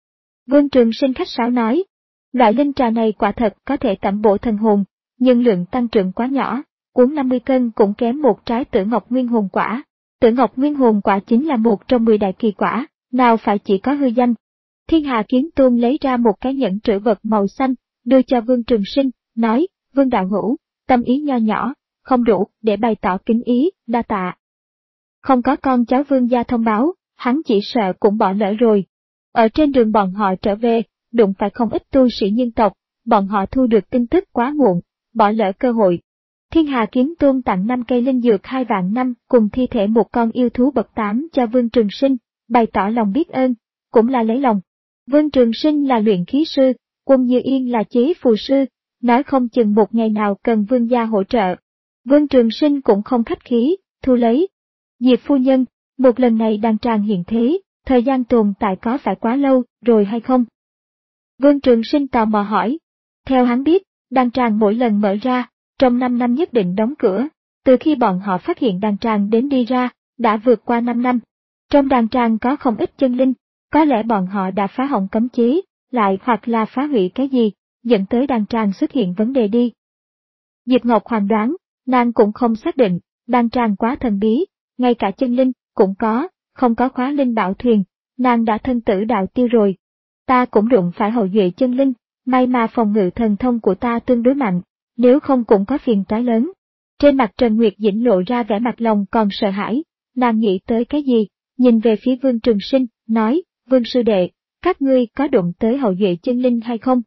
Vương Trường Sinh khách sáo nói, loại linh trà này quả thật có thể tẩm bổ thần hồn, nhưng lượng tăng trưởng quá nhỏ, uống năm mươi cân cũng kém một trái Tử Ngọc Nguyên Hồn Quả. Tử Ngọc Nguyên Hồn Quả chính là một trong mười đại kỳ quả, nào phải chỉ có hư danh. Thiên Hà Kiếm Tôn lấy ra một cái nhẫn trữ vật màu xanh, đưa cho Vương Trường Sinh, nói, Vương đạo hữu, tâm ý nho nhỏ, không đủ để bày tỏ kính ý, đa tạ. Không có con cháu Vương gia thông báo, hắn chỉ sợ cũng bỏ lỡ rồi. Ở trên đường bọn họ trở về, đụng phải không ít tu sĩ nhân tộc, bọn họ thu được tin tức quá muộn, bỏ lỡ cơ hội. Thiên Hà Kiếm Tôn tặng năm cây linh dược hai vạn năm cùng thi thể một con yêu thú bậc tám cho Vương Trường Sinh, bày tỏ lòng biết ơn, cũng là lấy lòng. Vương Trường Sinh là luyện khí sư, Quân Như Yên là chế phù sư, nói không chừng một ngày nào cần Vương gia hỗ trợ. Vương Trường Sinh cũng không khách khí, thu lấy. Diệp phu nhân, một lần này đan tràng hiện thế, thời gian tồn tại có phải quá lâu rồi hay không? Vương Trường Sinh tò mò hỏi. Theo hắn biết, đan tràng mỗi lần mở ra, trong năm năm nhất định đóng cửa, từ khi bọn họ phát hiện đan tràng đến đi ra, đã vượt qua năm năm. Trong đan tràng có không ít chân linh, có lẽ bọn họ đã phá hỏng cấm chế, lại hoặc là phá hủy cái gì, dẫn tới đan tràng xuất hiện vấn đề đi. Diệp Ngọc Hoàng đoán, nàng cũng không xác định, đan tràng quá thần bí, ngay cả chân linh cũng có, không có khóa linh bảo thuyền, nàng đã thân tử đạo tiêu rồi. Ta cũng đụng phải hậu duệ chân linh, may mà phòng ngự thần thông của ta tương đối mạnh, nếu không cũng có phiền toái lớn. Trên mặt Trần Nguyệt Dĩnh lộ ra vẻ mặt lòng còn sợ hãi, nàng nghĩ tới cái gì, nhìn về phía Vương Trường Sinh, nói, Vương sư đệ, các ngươi có đụng tới hậu duệ chân linh hay không?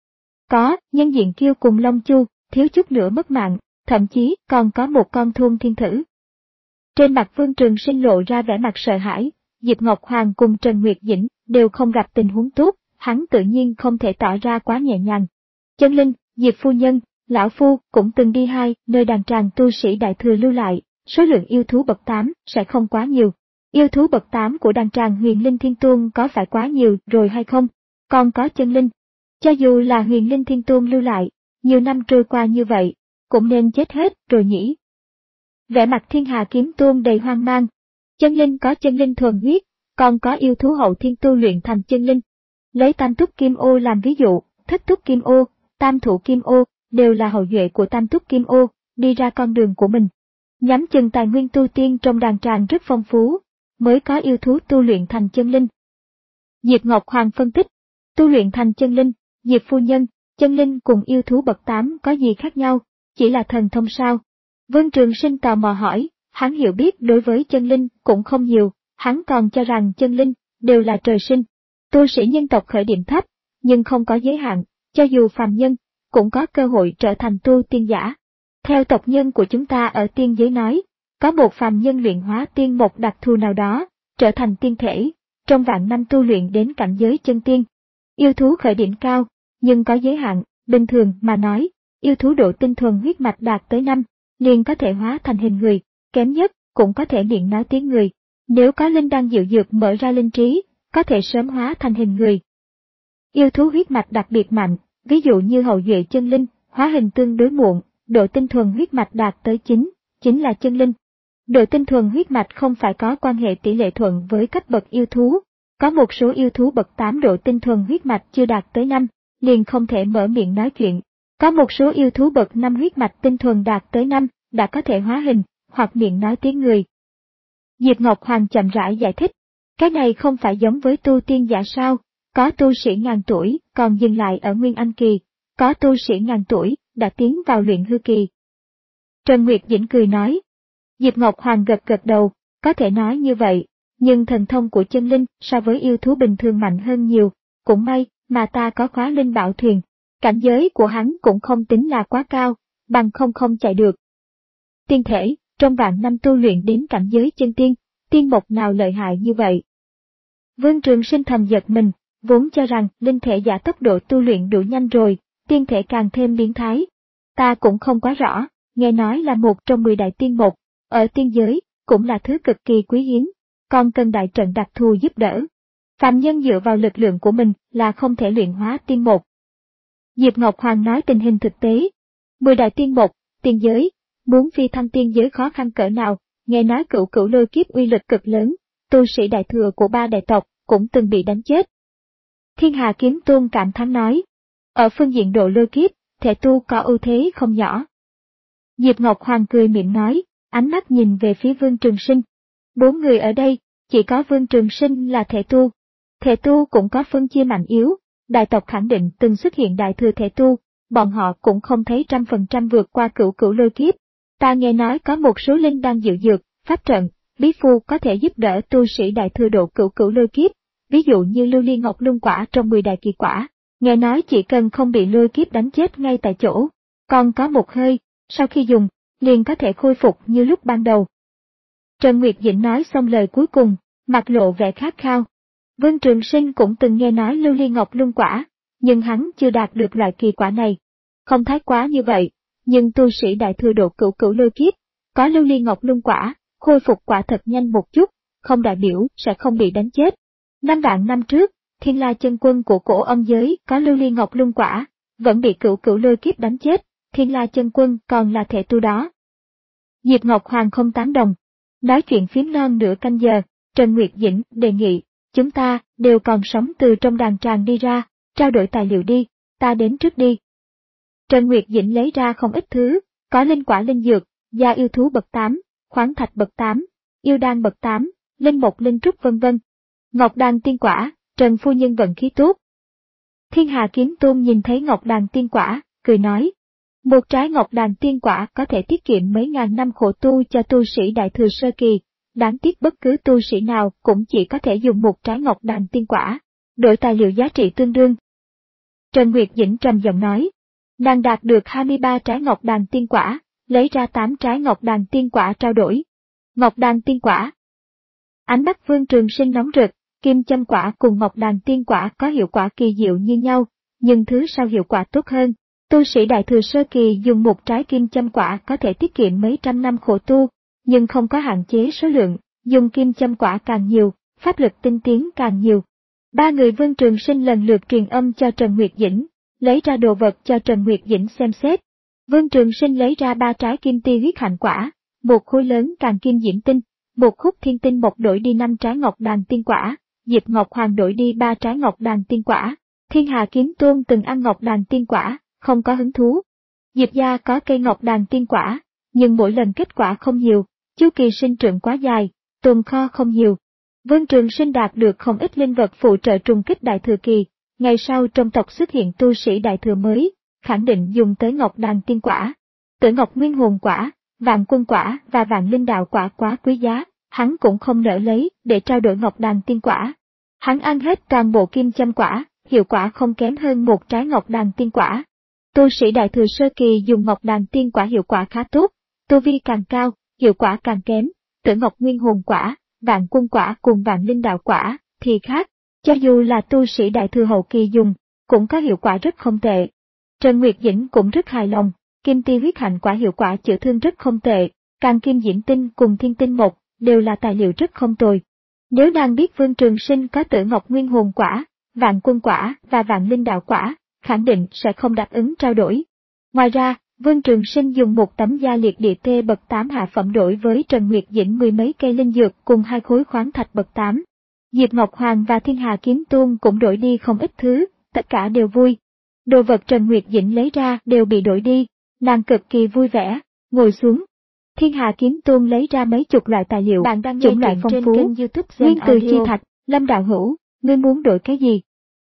Có, nhân diện kiêu cùng Long Chu, thiếu chút nữa mất mạng, thậm chí còn có một con thôn thiên thử. Trên mặt Vương Trường Sinh lộ ra vẻ mặt sợ hãi, Diệp Ngọc Hoàng cùng Trần Nguyệt Dĩnh đều không gặp tình huống tốt, hắn tự nhiên không thể tỏ ra quá nhẹ nhàng. Chân linh, Diệp phu nhân, lão phu cũng từng đi hai nơi đàn tràng tu sĩ đại thừa lưu lại, số lượng yêu thú bậc tám sẽ không quá nhiều. Yêu thú bậc tám của đàn tràng Huyền Linh Thiên Tôn có phải quá nhiều rồi hay không? Còn có chân linh. Cho dù là Huyền Linh Thiên Tôn lưu lại, nhiều năm trôi qua như vậy, cũng nên chết hết rồi nhỉ? Vẻ mặt Thiên Hà Kiếm Tôn đầy hoang mang. Chân linh có chân linh thuần huyết, còn có yêu thú hậu thiên tu luyện thành chân linh. Lấy Tam Túc Kim Ô làm ví dụ, Thất Túc Kim Ô, Tam Thụ Kim Ô, đều là hậu duệ của Tam Túc Kim Ô, đi ra con đường của mình. Nhắm chừng tài nguyên tu tiên trong đàn tràng rất phong phú, mới có yêu thú tu luyện thành chân linh. Diệp Ngọc Hoàng phân tích, tu luyện thành chân linh, Diệp phu nhân, chân linh cùng yêu thú bậc tám có gì khác nhau, chỉ là thần thông sao? Vương Trường Sinh tò mò hỏi, hắn hiểu biết đối với chân linh cũng không nhiều, hắn còn cho rằng chân linh đều là trời sinh. Tu sĩ nhân tộc khởi điểm thấp, nhưng không có giới hạn, cho dù phàm nhân, cũng có cơ hội trở thành tu tiên giả. Theo tộc nhân của chúng ta ở tiên giới nói, có một phàm nhân luyện hóa tiên một đặc thù nào đó, trở thành tiên thể, trong vạn năm tu luyện đến cảnh giới chân tiên. Yêu thú khởi điểm cao, nhưng có giới hạn, bình thường mà nói, yêu thú độ tinh thuần huyết mạch đạt tới năm, liền có thể hóa thành hình người, kém nhất cũng có thể miệng nói tiếng người. Nếu có linh đan diệu dược mở ra linh trí, có thể sớm hóa thành hình người. Yêu thú huyết mạch đặc biệt mạnh, ví dụ như hậu duệ chân linh, hóa hình tương đối muộn, độ tinh thuần huyết mạch đạt tới chín, chính là chân linh. Độ tinh thuần huyết mạch không phải có quan hệ tỷ lệ thuận với cấp bậc yêu thú, có một số yêu thú bậc tám độ tinh thuần huyết mạch chưa đạt tới năm, liền không thể mở miệng nói chuyện. Có một số yêu thú bậc năm huyết mạch tinh thuần đạt tới năm, đã có thể hóa hình, hoặc miệng nói tiếng người. Diệp Ngọc Hoàng chậm rãi giải thích. Cái này không phải giống với tu tiên giả sao, có tu sĩ ngàn tuổi còn dừng lại ở Nguyên Anh kỳ, có tu sĩ ngàn tuổi đã tiến vào luyện hư kỳ. Trần Nguyệt Dĩnh cười nói. Diệp Ngọc Hoàng gật gật đầu, có thể nói như vậy, nhưng thần thông của chân linh so với yêu thú bình thường mạnh hơn nhiều, cũng may mà ta có khóa linh bảo thuyền, cảnh giới của hắn cũng không tính là quá cao, bằng không không chạy được. Tiên thể, trong vạn năm tu luyện đến cảnh giới chân tiên, tiên mộc nào lợi hại như vậy? Vương Trường Sinh thầm giật mình, vốn cho rằng linh thể giả tốc độ tu luyện đủ nhanh rồi, tiên thể càng thêm biến thái. Ta cũng không quá rõ, nghe nói là một trong mười đại tiên mộc, ở tiên giới, cũng là thứ cực kỳ quý hiếm, còn cần đại trận đặc thù giúp đỡ. Phạm nhân dựa vào lực lượng của mình là không thể luyện hóa tiên mộc. Diệp Ngọc Hoàng nói tình hình thực tế. Mười đại tiên mộc, tiên giới, muốn phi thăng tiên giới khó khăn cỡ nào, nghe nói cửu cửu lôi kiếp uy lực cực lớn, tu sĩ đại thừa của ba đại tộc cũng từng bị đánh chết. Thiên Hà Kiếm Tôn cảm thán nói. Ở phương diện độ lôi kiếp, thể tu có ưu thế không nhỏ. Diệp Ngọc Hoàng cười miệng nói, ánh mắt nhìn về phía Vương Trường Sinh. Bốn người ở đây, chỉ có Vương Trường Sinh là thể tu. Thể tu cũng có phân chia mạnh yếu, đại tộc khẳng định từng xuất hiện đại thừa thể tu, bọn họ cũng không thấy trăm phần trăm vượt qua cửu cửu lôi kiếp. Ta nghe nói có một số linh đang dự dược, pháp trận, bí phu có thể giúp đỡ tu sĩ đại thừa độ cửu cửu lôi kiếp, ví dụ như lưu ly ngọc luân quả trong mười đại kỳ quả, nghe nói chỉ cần không bị lôi kiếp đánh chết ngay tại chỗ, còn có một hơi, sau khi dùng, liền có thể khôi phục như lúc ban đầu. Trần Nguyệt Dĩnh nói xong lời cuối cùng, mặt lộ vẻ khát khao. Vương Trường Sinh cũng từng nghe nói lưu ly ngọc luân quả, nhưng hắn chưa đạt được loại kỳ quả này. Không thái quá như vậy, nhưng tu sĩ đại thừa độ cửu cửu lôi kiếp, có lưu ly ngọc luân quả, khôi phục quả thật nhanh một chút, không đại biểu sẽ không bị đánh chết. Năm vạn năm trước, Thiên La chân quân của cổ âm giới có lưu ly ngọc luân quả, vẫn bị cửu cửu lôi kiếp đánh chết, Thiên La chân quân còn là thể tu đó. Diệp Ngọc Hoàng không tán đồng. Nói chuyện phím non nửa canh giờ, Trần Nguyệt Dĩnh đề nghị, chúng ta đều còn sống từ trong đàn tràng đi ra, trao đổi tài liệu đi, ta đến trước đi. Trần Nguyệt Dĩnh lấy ra không ít thứ, có linh quả linh dược, da yêu thú bậc tám, khoáng thạch bậc tám, yêu đan bậc tám, linh mộc linh trúc vân vân. Ngọc đan tiên quả, Trần phu nhân vận khí tốt. Thiên Hà Kiếm Tôn nhìn thấy ngọc đan tiên quả, cười nói. Một trái ngọc đàn tiên quả có thể tiết kiệm mấy ngàn năm khổ tu cho tu sĩ đại thừa sơ kỳ, đáng tiếc bất cứ tu sĩ nào cũng chỉ có thể dùng một trái ngọc đàn tiên quả, đổi tài liệu giá trị tương đương. Trần Nguyệt Dĩnh trầm giọng nói, nàng đạt được hai mươi ba trái ngọc đàn tiên quả, lấy ra tám trái ngọc đàn tiên quả trao đổi. Ngọc đàn tiên quả. Ánh mắt Vương Trường Sinh nóng rực, kim châm quả cùng ngọc đàn tiên quả có hiệu quả kỳ diệu như nhau, nhưng thứ sau hiệu quả tốt hơn. Tu sĩ đại thừa sơ kỳ dùng một trái kim châm quả có thể tiết kiệm mấy trăm năm khổ tu, nhưng không có hạn chế số lượng, dùng kim châm quả càng nhiều, pháp lực tinh tiến càng nhiều. Ba người Vương Trường Sinh lần lượt truyền âm cho Trần Nguyệt Dĩnh, lấy ra đồ vật cho Trần Nguyệt Dĩnh xem xét. Vương Trường Sinh lấy ra ba trái kim ti huyết hạnh quả, một khối lớn càng kim diễm tinh, một khúc thiên tinh mộc đổi đi năm trái ngọc đàn tiên quả, Diệp Ngọc Hoàng đổi đi ba trái ngọc đàn tiên quả. Thiên Hà Kiếm Tôn từng ăn ngọc đàn tiên quả, không có hứng thú. Diệp gia có cây ngọc đàn tiên quả, nhưng mỗi lần kết quả không nhiều, chu kỳ sinh trưởng quá dài, tồn kho không nhiều. Vương Trường Sinh đạt được không ít linh vật phụ trợ trùng kích đại thừa kỳ, ngày sau trong tộc xuất hiện tu sĩ đại thừa mới, khẳng định dùng tới ngọc đàn tiên quả. Tử ngọc nguyên hồn quả, vạn quân quả và vạn linh đạo quả quá quý giá, hắn cũng không nỡ lấy để trao đổi ngọc đàn tiên quả. Hắn ăn hết toàn bộ kim châm quả, hiệu quả không kém hơn một trái ngọc đàn tiên quả. Tu sĩ đại thừa sơ kỳ dùng ngọc đàn tiên quả hiệu quả khá tốt, tu vi càng cao, hiệu quả càng kém. Tử ngọc nguyên hồn quả, vạn quân quả cùng vạn linh đạo quả thì khác, cho dù là tu sĩ đại thừa hậu kỳ dùng, cũng có hiệu quả rất không tệ. Trần Nguyệt Dĩnh cũng rất hài lòng, kim ti huyết hạnh quả hiệu quả chữa thương rất không tệ, càng kim diễm tinh cùng thiên tinh mộc đều là tài liệu rất không tồi. Nếu nàng biết Vương Trường Sinh có tử ngọc nguyên hồn quả, vạn quân quả và vạn linh đạo quả, khẳng định sẽ không đáp ứng trao đổi. Ngoài ra, Vương Trường Sinh dùng một tấm da liệt địa tê bậc tám hạ phẩm đổi với Trần Nguyệt Dĩnh mười mấy cây linh dược cùng hai khối khoáng thạch bậc tám. Diệp Ngọc Hoàng và Thiên Hà Kiếm Tôn cũng đổi đi không ít thứ, tất cả đều vui. Đồ vật Trần Nguyệt Dĩnh lấy ra đều bị đổi đi, nàng cực kỳ vui vẻ, ngồi xuống. Thiên Hà Kiếm Tôn lấy ra mấy chục loại tài liệu,
Bạn đang nghe
chủng loại
truyện
phong
trên
phú,
kênh YouTube Zen
nguyên từ
Audio.
chi thạch. Lâm đạo hữu, ngươi muốn đổi cái gì?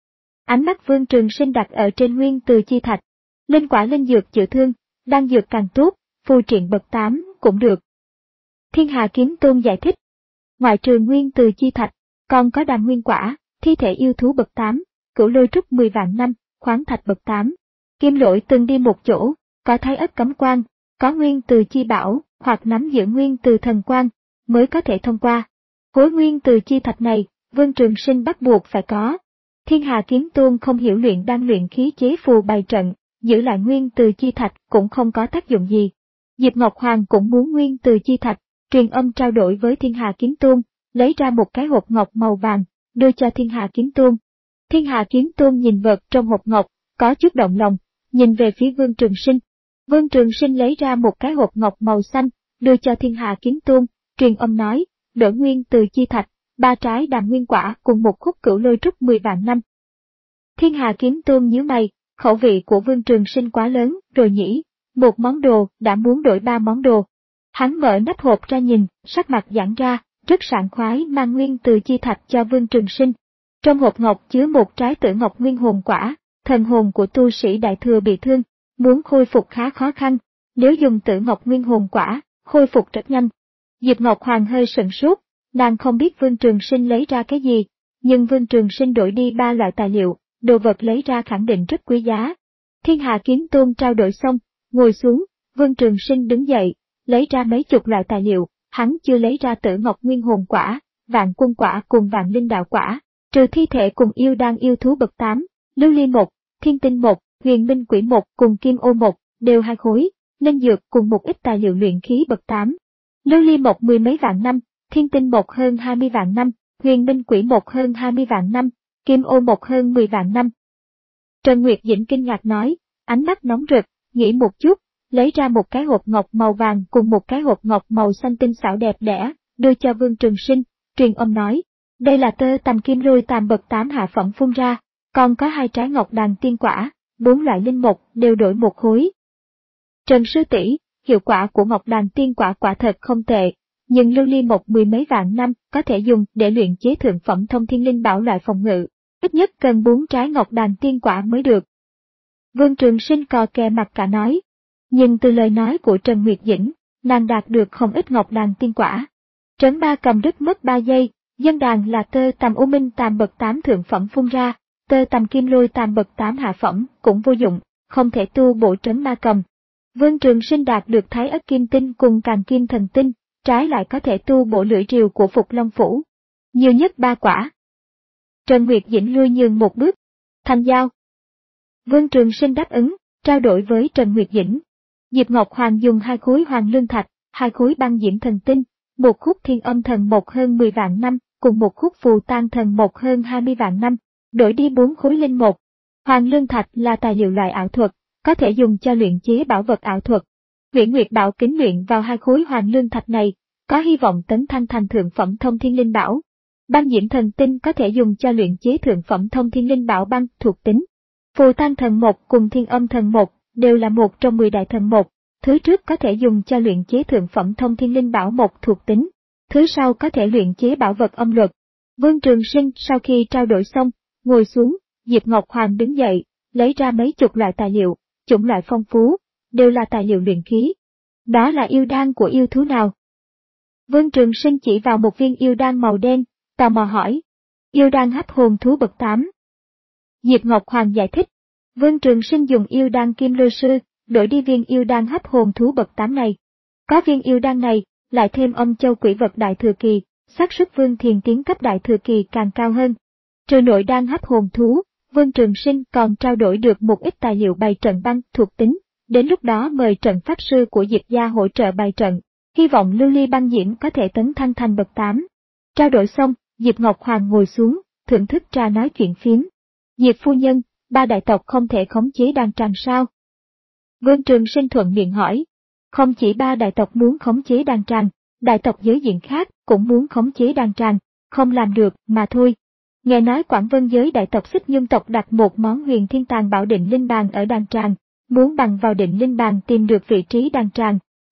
Ánh mắt Vương Trường Sinh đặt ở trên nguyên từ chi thạch. Linh quả linh dược chữa thương, đan dược càng tốt, phù triện bậc tám cũng được. Thiên Hà Kiếm Tôn giải thích. Ngoại trừ nguyên từ chi thạch, còn có đàm nguyên quả, thi thể yêu thú bậc tám, cửu lôi trúc mười vạn năm, khoáng thạch bậc tám. Kim lỗi từng đi một chỗ, có thái ất cấm quan, có nguyên từ chi bảo, hoặc nắm giữ nguyên từ thần quan, mới có thể thông qua. Khối nguyên từ chi thạch này, Vương Trường Sinh bắt buộc phải có. Thiên Hà Kiếm Tôn không hiểu luyện đan luyện khí chế phù bày trận, giữ lại nguyên từ chi thạch cũng không có tác dụng gì. Diệp Ngọc Hoàng cũng muốn nguyên từ chi thạch, truyền âm trao đổi với Thiên Hà Kiếm Tôn, lấy ra một cái hộp ngọc màu vàng, đưa cho Thiên Hà Kiếm Tôn. Thiên Hà Kiếm Tôn nhìn vật trong hộp ngọc, có chút động lòng, nhìn về phía Vương Trường Sinh. Vương Trường Sinh lấy ra một cái hộp ngọc màu xanh, đưa cho Thiên Hà Kiếm Tôn, truyền âm nói, đổi nguyên từ chi thạch, ba trái đàm nguyên quả cùng một khúc cửu lôi trúc mười vạn năm. Thiên Hà Kiếm Tôn nhíu mày, khẩu vị của Vương Trường Sinh quá lớn rồi nhỉ, một món đồ đã muốn đổi ba món đồ. Hắn mở nắp hộp ra nhìn, sắc mặt giãn ra, rất sảng khoái mang nguyên từ chi thạch cho Vương Trường Sinh. Trong hộp ngọc chứa một trái tử ngọc nguyên hồn quả, thần hồn của tu sĩ đại thừa bị thương, muốn khôi phục khá khó khăn, nếu dùng tử ngọc nguyên hồn quả, khôi phục rất nhanh. Diệp Ngọc Hoàng hơi sửng sốt, nàng không biết Vương Trường Sinh lấy ra cái gì, nhưng Vương Trường Sinh đổi đi ba loại tài liệu, đồ vật lấy ra khẳng định rất quý giá. Thiên Hà Kiếm Tôn trao đổi xong, ngồi xuống, Vương Trường Sinh đứng dậy, lấy ra mấy chục loại tài liệu, hắn chưa lấy ra tử ngọc nguyên hồn quả, vạn quân quả cùng vạn linh đạo quả, trừ thi thể cùng yêu đan yêu thú bậc tám, lưu ly một, thiên tinh một, huyền minh quỷ một cùng kim ô một, đều hai khối, linh dược cùng một ít tài liệu luyện khí bậc tám. Lưu ly một mười mấy vạn năm, thiên tinh một hơn hai mươi vạn năm, huyền minh quỷ một hơn hai mươi vạn năm, kim ô một hơn mười vạn năm. Trần Nguyệt Dĩnh kinh ngạc nói, ánh mắt nóng rực, nghĩ một chút, lấy ra một cái hộp ngọc màu vàng cùng một cái hộp ngọc màu xanh tinh xảo đẹp đẽ, đưa cho Vương Trường Sinh, truyền âm nói, đây là tơ tằm kim lôi tàm bậc tám hạ phẩm phun ra, còn có hai trái ngọc đàn tiên quả, bốn loại linh mục đều đổi một khối. Trần sư tỷ, hiệu quả của ngọc đàn tiên quả quả thật không tệ, nhưng lưu ly một mười mấy vạn năm có thể dùng để luyện chế thượng phẩm thông thiên linh bảo loại phòng ngự, ít nhất cần bốn trái ngọc đàn tiên quả mới được. Vương Trường Sinh cò kè mặt cả nói, nhưng từ lời nói của Trần Nguyệt Dĩnh, nàng đạt được không ít ngọc đàn tiên quả. Trấn Ba cầm đứt mất ba giây, dân đàn là tơ tằm u minh tàm bậc tám thượng phẩm phun ra, tơ tằm kim lôi tàm bậc tám hạ phẩm cũng vô dụng, không thể tu bổ Trấn Ba cầm. Vương Trường Sinh đạt được thái ất kim tinh cùng càng kim thần tinh, trái lại có thể tu bổ lưỡi rìu của Phục Long Phủ. Nhiều nhất ba quả. Trần Nguyệt Dĩnh lui nhường một bước. Thành giao. Vương Trường Sinh đáp ứng, trao đổi với Trần Nguyệt Dĩnh. Diệp Ngọc Hoàng dùng hai khối hoàng lương thạch, hai khối băng diễm thần tinh, một khúc thiên âm thần một hơn mười vạn năm, cùng một khúc phù tan thần một hơn hai mươi vạn năm, đổi đi bốn khối linh một. Hoàng lương thạch là tài liệu loại ảo thuật, có thể dùng cho luyện chế bảo vật ảo thuật. Huyễn Nguyệt Bảo kính luyện vào hai khối hoàng lương thạch này, có hy vọng tấn thăng thành thượng phẩm thông thiên linh bảo. Băng diễm thần tinh có thể dùng cho luyện chế thượng phẩm thông thiên linh bảo băng thuộc tính. Phù tan thần một cùng thiên âm thần một đều là một trong mười đại thần một, thứ trước có thể dùng cho luyện chế thượng phẩm thông thiên linh bảo một thuộc tính, thứ sau có thể luyện chế bảo vật âm luật. Vương Trường Sinh sau khi trao đổi xong, ngồi xuống, Diệp Ngọc Hoàng đứng dậy, lấy ra mấy chục loại tài liệu, chủng loại phong phú, đều là tài liệu luyện khí. Đó là yêu đan của yêu thú nào? Vương Trường Sinh chỉ vào một viên yêu đan màu đen, tò mò hỏi. Yêu đan hấp hồn thú bậc tám. Diệp Ngọc Hoàng giải thích. Vương Trường Sinh dùng yêu đan kim lôi sư, đổi đi viên yêu đan hấp hồn thú bậc tám này. Có viên yêu đan này, lại thêm âm châu quỷ vật đại thừa kỳ, xác suất Vương Thiền tiến cấp đại thừa kỳ càng cao hơn. Trừ nội đan hấp hồn thú, Vương Trường Sinh còn trao đổi được một ít tài liệu bày trận băng thuộc tính, đến lúc đó mời trận pháp sư của Diệp gia hỗ trợ bày trận, hy vọng lưu ly băng diễm có thể tấn thăng thành bậc tám. Trao đổi xong, Diệp Ngọc Hoàng ngồi xuống, thưởng thức trà nói chuyện phiếm. Diệp phu nhân, ba đại tộc không thể khống chế đan tràng sao? Vương Trường Sinh thuận miệng hỏi. Không chỉ ba đại tộc muốn khống chế đan tràng, đại tộc giới diện khác cũng muốn khống chế đan tràng, không làm được mà thôi. Nghe nói Quảng Vân giới đại tộc Xích Nhung tộc đặt một món huyền thiên tàng bảo định linh bàn ở đan tràng, muốn bằng vào định linh bàn tìm được vị trí đan tràng,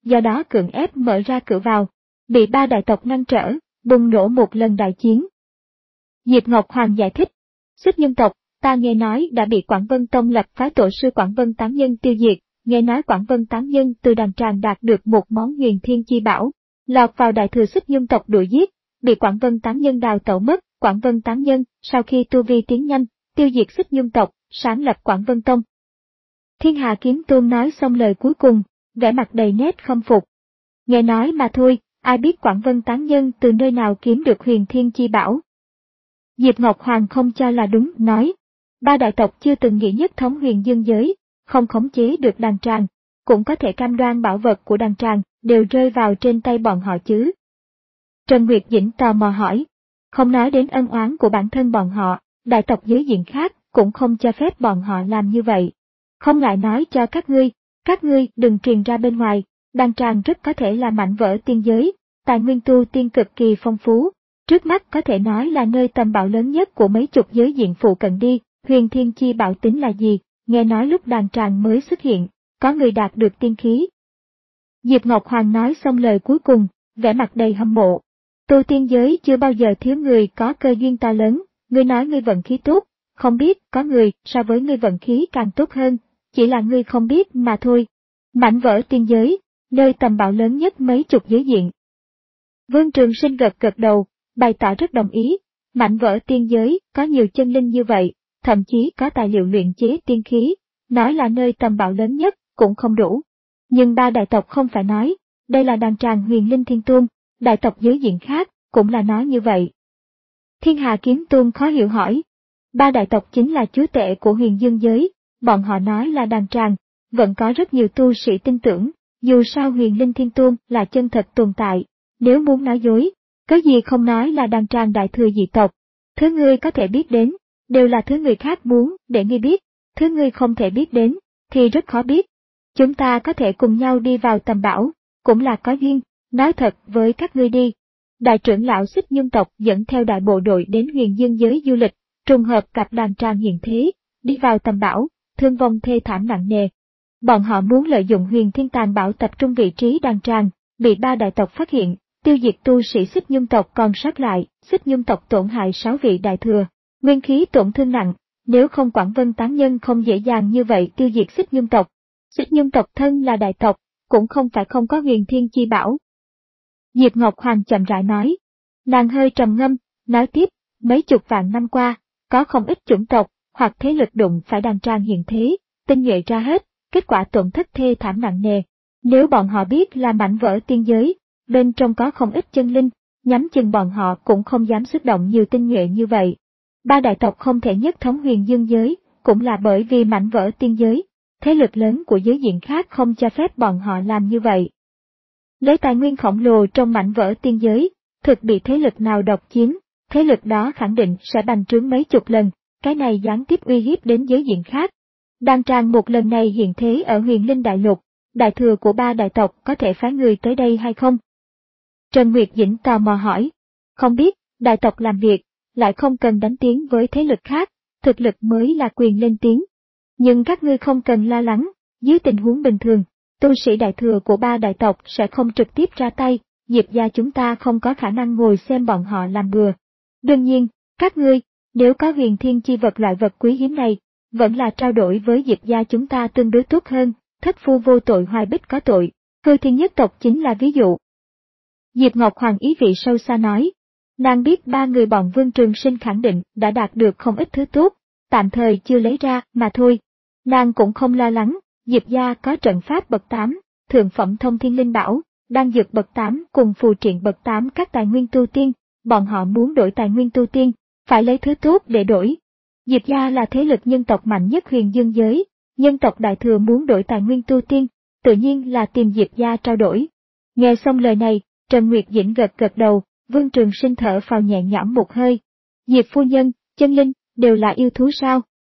do đó cưỡng ép mở ra cửa vào, bị ba đại tộc ngăn trở, bùng nổ một lần đại chiến. Diệp Ngọc Hoàng giải thích, Xích Nhân tộc, ta nghe nói đã bị Quảng Vân Tông lập phái tổ sư Quảng Vân Tán Nhân tiêu diệt, nghe nói Quảng Vân Tán Nhân từ đàn tràng đạt được một món huyền thiên chi bảo, lọt vào đại thừa Xích Nhân tộc đuổi giết, bị Quảng Vân Tán Nhân đào tẩu mất. Quảng Vân Tán Nhân sau khi tu vi tiến nhanh, tiêu diệt Xích Nhân tộc, sáng lập Quảng Vân Tông. Thiên Hà Kiếm Tôn nói xong lời cuối cùng, vẻ mặt đầy nét khâm phục. Nghe nói mà thôi, ai biết Quảng Vân Tán Nhân từ nơi nào kiếm được huyền thiên chi bảo. Diệp Ngọc Hoàng không cho là đúng, nói, ba đại tộc chưa từng nghĩ nhất thống huyền dương giới, không khống chế được đàn tràng, cũng có thể cam đoan bảo vật của đàn tràng đều rơi vào trên tay bọn họ chứ. Trần Nguyệt Dĩnh tò mò hỏi, không nói đến ân oán của bản thân bọn họ, đại tộc giới diện khác cũng không cho phép bọn họ làm như vậy. Không ngại nói cho các ngươi, các ngươi đừng truyền ra bên ngoài, đàn tràng rất có thể là mảnh vỡ tiên giới, tài nguyên tu tiên cực kỳ phong phú, trước mắt có thể nói là nơi tầm bảo lớn nhất của mấy chục giới diện phụ cận đi. Huyền thiên chi bảo tính là gì, nghe nói lúc đàn tràng mới xuất hiện, có người đạt được tiên khí. Diệp Ngọc Hoàng nói xong lời cuối cùng, vẻ mặt đầy hâm mộ. Tu tiên giới chưa bao giờ thiếu người có cơ duyên to lớn, ngươi nói ngươi vận khí tốt, không biết có người so với ngươi vận khí càng tốt hơn, chỉ là ngươi không biết mà thôi. Mảnh vỡ tiên giới, nơi tầm bảo lớn nhất mấy chục giới diện. Vương Trường Sinh gật gật đầu, bày tỏ rất đồng ý, mảnh vỡ tiên giới có nhiều chân linh như vậy, thậm chí có tài liệu luyện chế tiên khí, nói là nơi tầm bảo lớn nhất cũng không đủ. Nhưng ba đại tộc không phải nói, đây là đàn tràng Huyền Linh Thiên Tôn, đại tộc giới diện khác cũng là nói như vậy. Thiên Hà Kiếm Tôn khó hiểu hỏi, ba đại tộc chính là chúa tể của huyền dương giới, bọn họ nói là đàn tràng, vẫn có rất nhiều tu sĩ tin tưởng, dù sao Huyền Linh Thiên Tôn là chân thật tồn tại, nếu muốn nói dối, có gì không nói là đàn tràng đại thừa dị tộc, thứ ngươi có thể biết đến, đều là thứ người khác muốn để ngươi biết, thứ ngươi không thể biết đến, thì rất khó biết. Chúng ta có thể cùng nhau đi vào tầm bảo, cũng là có duyên, nói thật với các ngươi đi. Đại trưởng lão Xích Nhân tộc dẫn theo đại bộ đội đến huyền dương giới du lịch, trùng hợp gặp đàn tràng hiện thế, đi vào tầm bảo, thương vong thê thảm nặng nề. Bọn họ muốn lợi dụng huyền thiên tàn bảo tập trung vị trí đàn tràng, bị ba đại tộc phát hiện, tiêu diệt tu sĩ Xích Nhân tộc còn sót lại, Xích Nhân tộc tổn hại sáu vị đại thừa, nguyên khí tổn thương nặng, nếu không Quảng Vân Tán Nhân không dễ dàng như vậy tiêu diệt Xích Nhân tộc. Xích Nhân tộc thân là đại tộc, cũng không phải không có huyền thiên chi bảo. Diệp Ngọc Hoàng chậm rãi nói. Nàng hơi trầm ngâm, nói tiếp, mấy chục vạn năm qua, có không ít chủng tộc, hoặc thế lực đụng phải đàn tràng hiện thế, tinh nhuệ ra hết, kết quả tổn thất thê thảm nặng nề. Nếu bọn họ biết là mảnh vỡ tiên giới, bên trong có không ít chân linh, nhắm chừng bọn họ cũng không dám xuất động nhiều tinh nhuệ như vậy. Ba đại tộc không thể nhất thống huyền dương giới, cũng là bởi vì mảnh vỡ tiên giới, thế lực lớn của giới diện khác không cho phép bọn họ làm như vậy. Lấy tài nguyên khổng lồ trong mảnh vỡ tiên giới, thực bị thế lực nào độc chiếm, thế lực đó khẳng định sẽ bành trướng mấy chục lần, cái này gián tiếp uy hiếp đến giới diện khác. Đàn tràng một lần này hiện thế ở huyền linh đại lục, đại thừa của ba đại tộc có thể phái người tới đây hay không? Trần Nguyệt Dĩnh tò mò hỏi, không biết, đại tộc làm việc, lại không cần đánh tiếng với thế lực khác, thực lực mới là quyền lên tiếng. Nhưng các ngươi không cần lo lắng, dưới tình huống bình thường, tu sĩ đại thừa của ba đại tộc sẽ không trực tiếp ra tay, Diệp gia chúng ta không có khả năng ngồi xem bọn họ làm bừa. Đương nhiên, các ngươi, nếu có huyền thiên chi vật loại vật quý hiếm này, vẫn là trao đổi với Diệp gia chúng ta tương đối tốt hơn, thất phu vô tội hoài bích có tội, hư thiên nhất tộc chính là ví dụ. Diệp Ngọc Hoàng ý vị sâu xa nói, nàng biết ba người bọn Vương Trường Sinh khẳng định đã đạt được không ít thứ tốt, tạm thời chưa lấy ra mà thôi. Nàng cũng không lo lắng, Diệp gia có trận pháp bậc tám, thượng phẩm thông thiên linh bảo, đan dược bậc tám cùng phù triện bậc tám các tài nguyên tu tiên, bọn họ muốn đổi tài nguyên tu tiên, phải lấy thứ tốt để đổi. Diệp gia là thế lực nhân tộc mạnh nhất huyền dương giới, nhân tộc đại thừa muốn đổi tài nguyên tu tiên, tự nhiên là tìm Diệp gia trao đổi. Nghe xong lời này, Trần Nguyệt Dĩnh gật gật đầu, Vương Trường Sinh thở phào nhẹ nhõm một hơi. Diệp phu nhân, chân linh, đều là yêu thú sao?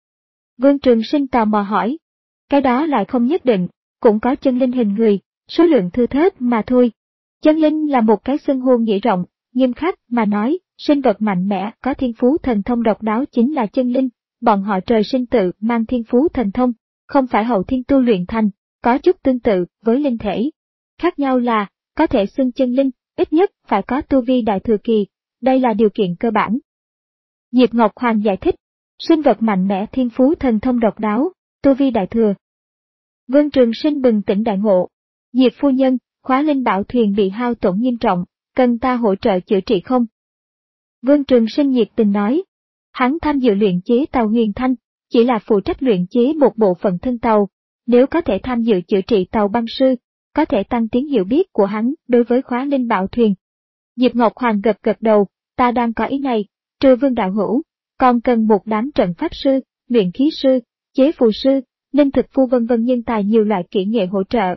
Vương Trường Sinh tò mò hỏi. Cái đó lại không nhất định, cũng có chân linh hình người, số lượng thưa thớt mà thôi. Chân linh là một cái xưng hô nghĩa rộng, nghiêm khắc mà nói, sinh vật mạnh mẽ có thiên phú thần thông độc đáo chính là chân linh, bọn họ trời sinh tự mang thiên phú thần thông, không phải hậu thiên tu luyện thành, có chút tương tự với linh thể. Khác nhau là, có thể xưng chân linh, ít nhất phải có tu vi đại thừa kỳ, đây là điều kiện cơ bản. Diệp Ngọc Hoàng giải thích, sinh vật mạnh mẽ thiên phú thần thông độc đáo, tu vi đại thừa. Vương Trường Sinh bừng tỉnh đại ngộ. Diệp phu nhân, khóa linh bảo thuyền bị hao tổn nghiêm trọng, cần ta hỗ trợ chữa trị không? Vương Trường Sinh nhiệt tình nói. Hắn tham dự luyện chế tàu Huyền Thanh, chỉ là phụ trách luyện chế một bộ phận thân tàu, nếu có thể tham dự chữa trị tàu băng sư, có thể tăng tiến hiểu biết của hắn đối với khóa linh bảo thuyền. Diệp Ngọc Hoàng gật gật đầu, ta đang có ý này, trừ Vương đạo hữu, còn cần một đám trận pháp sư, luyện khí sư, chế phù sư, linh thực phu vân vân nhân tài nhiều loại kỹ nghệ hỗ trợ.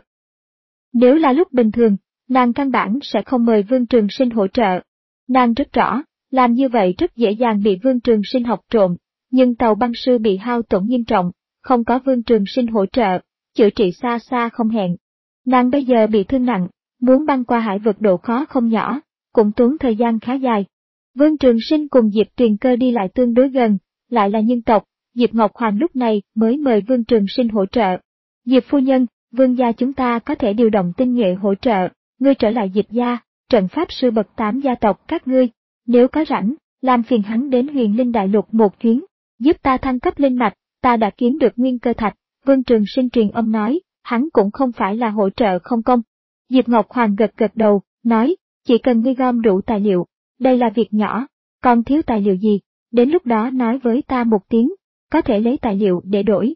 Nếu là lúc bình thường, nàng căn bản sẽ không mời Vương Trường Sinh hỗ trợ. Nàng rất rõ, làm như vậy rất dễ dàng bị Vương Trường Sinh học trộm, nhưng tàu băng sư bị hao tổn nghiêm trọng, không có Vương Trường Sinh hỗ trợ, chữa trị xa xa không hẹn. Nàng bây giờ bị thương nặng, muốn băng qua hải vực độ khó không nhỏ, cũng tốn thời gian khá dài. Vương Trường Sinh cùng Diệp Tuyền Cơ đi lại tương đối gần, lại là nhân tộc, Diệp Ngọc Hoàng lúc này mới mời Vương Trường Sinh hỗ trợ. Diệp phu nhân, Vương gia chúng ta có thể điều động tinh nhuệ hỗ trợ, ngươi trở lại Diệp gia, trận pháp sư bậc tám gia tộc các ngươi, nếu có rảnh, làm phiền hắn đến Huyền Linh Đại Lục một chuyến, giúp ta thăng cấp linh mạch, ta đã kiếm được nguyên cơ thạch. Vương Trường Sinh truyền âm nói, hắn cũng không phải là hỗ trợ không công. Diệp Ngọc Hoàng gật gật đầu, nói, chỉ cần ngươi gom đủ tài liệu, đây là việc nhỏ, còn thiếu tài liệu gì, đến lúc đó nói với ta một tiếng, có thể lấy tài liệu để đổi.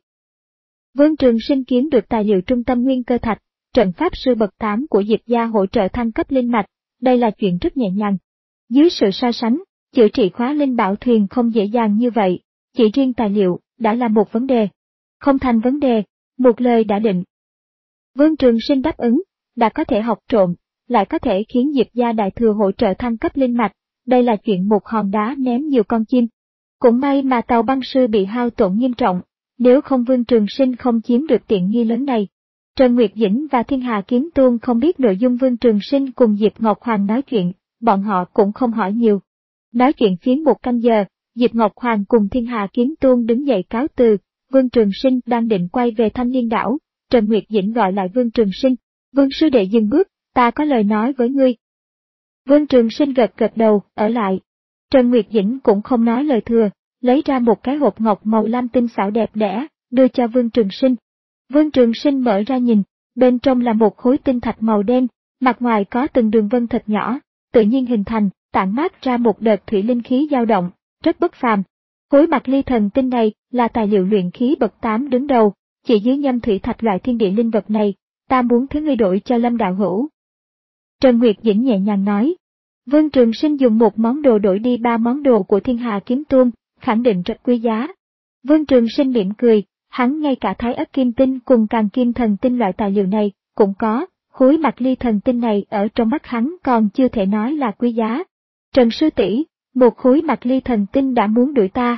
Vương Trường Sinh kiếm được tài liệu trung tâm nguyên cơ thạch, trận pháp sư bậc tám của Diệp gia hỗ trợ thăng cấp linh mạch, đây là chuyện rất nhẹ nhàng. Dưới sự so sánh, chữa trị khóa linh bảo thuyền không dễ dàng như vậy, chỉ riêng tài liệu đã là một vấn đề. Không thành vấn đề, một lời đã định. Vương Trường Sinh đáp ứng, đã có thể học trộm, lại có thể khiến Diệp gia đại thừa hỗ trợ thăng cấp linh mạch, đây là chuyện một hòn đá ném nhiều con chim. Cũng may mà tàu băng sư bị hao tổn nghiêm trọng, nếu không Vương Trường Sinh không chiếm được tiện nghi lớn này. Trần Nguyệt Dĩnh và Thiên Hà Kiếm Tôn không biết nội dung Vương Trường Sinh cùng Diệp Ngọc Hoàng nói chuyện, bọn họ cũng không hỏi nhiều. Nói chuyện phiếm một canh giờ, Diệp Ngọc Hoàng cùng Thiên Hà Kiếm Tôn đứng dậy cáo từ, Vương Trường Sinh đang định quay về Thanh Liên đảo, Trần Nguyệt Dĩnh gọi lại Vương Trường Sinh, Vương sư đệ dừng bước, ta có lời nói với ngươi. Vương Trường Sinh gật gật đầu, ở lại. Trần Nguyệt Dĩnh cũng không nói lời thừa, lấy ra một cái hộp ngọc màu lam tinh xảo đẹp đẽ, đưa cho Vương Trường Sinh. Vương Trường Sinh mở ra nhìn, bên trong là một khối tinh thạch màu đen, mặt ngoài có từng đường vân thật nhỏ, tự nhiên hình thành, tản mát ra một đợt thủy linh khí dao động, rất bất phàm. Khối bạc ly thần tinh này là tài liệu luyện khí bậc tám đứng đầu, chỉ dưới nhâm thủy thạch loại thiên địa linh vật này, ta muốn thứ ngươi đổi cho Lâm đạo hữu. Trần Nguyệt Dĩnh nhẹ nhàng nói. Vương Trường Sinh dùng một món đồ đổi đi ba món đồ của Thiên Hà Kiếm Tôn, khẳng định rất quý giá. Vương Trường Sinh mỉm cười, hắn ngay cả thái ất kim tinh cùng càng kim thần tinh loại tài liệu này cũng có, khối bạc ly thần tinh này ở trong mắt hắn còn chưa thể nói là quý giá. Trần sư tỷ, một khối bạc ly thần tinh đã muốn đuổi ta.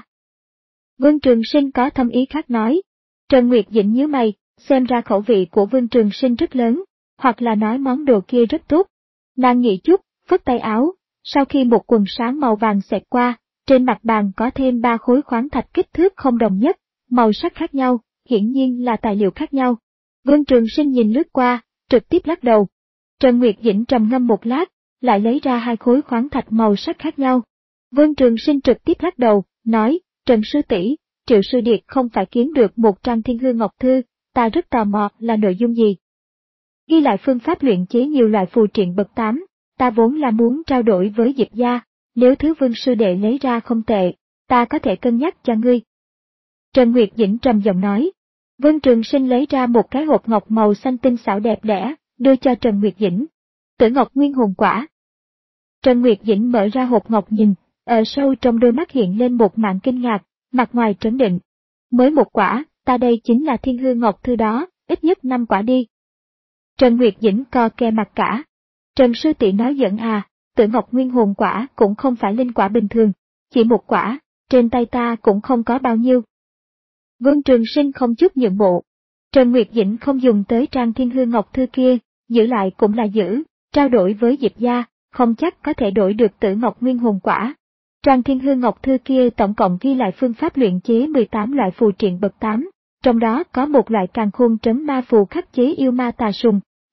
Vương Trường Sinh có thâm ý khác nói. Trần Nguyệt Dĩnh nhíu mày, xem ra khẩu vị của Vương Trường Sinh rất lớn, hoặc là nói món đồ kia rất tốt. Nàng nghĩ chút, phất tay áo, sau khi một quần sáng màu vàng xẹt qua, trên mặt bàn có thêm ba khối khoáng thạch kích thước không đồng nhất, màu sắc khác nhau, hiển nhiên là tài liệu khác nhau. Vương Trường Sinh nhìn lướt qua, trực tiếp lắc đầu. Trần Nguyệt Dĩnh trầm ngâm một lát, lại lấy ra hai khối khoáng thạch màu sắc khác nhau. Vương Trường Sinh trực tiếp lắc đầu, nói, Trần sư tỷ, Triệu sư điệt không phải kiếm được một trang Thiên Hư Ngọc Thư, ta rất tò mò là nội dung gì. Ghi lại phương pháp luyện chế nhiều loại phù triện bậc tám, ta vốn là muốn trao đổi với Diệp gia, nếu thứ Vương sư đệ lấy ra không tệ, ta có thể cân nhắc cho ngươi. Trần Nguyệt Dĩnh trầm giọng nói. Vương Trường Sinh lấy ra một cái hộp ngọc màu xanh tinh xảo đẹp đẽ, đưa cho Trần Nguyệt Dĩnh. Tử ngọc nguyên hồn quả. Trần Nguyệt Dĩnh mở ra hộp ngọc nhìn, ở sâu trong đôi mắt hiện lên một màn kinh ngạc, mặt ngoài trấn định. Mới một quả, ta đây chính là Thiên Hư Ngọc Thư đó, ít nhất năm quả đi. Trần Nguyệt Dĩnh co ke mặt cả. Trần sư tỷ nói giỡn à, Tử ngọc nguyên hồn quả cũng không phải linh quả bình thường, chỉ một quả, trên tay ta cũng không có bao nhiêu. Vương Trường Sinh không chút nhượng bộ. Trần Nguyệt Dĩnh không dùng tới trang Thiên Hư Ngọc Thư kia, giữ lại cũng là giữ, trao đổi với Diệp gia, không chắc có thể đổi được Tử ngọc nguyên hồn quả. Trang Thiên Hư Ngọc Thư kia tổng cộng ghi lại phương pháp luyện chế mười tám loại phù triện bậc tám, trong đó có một loại càn khôn trấn ma phù khắc chế yêu ma tà sùng,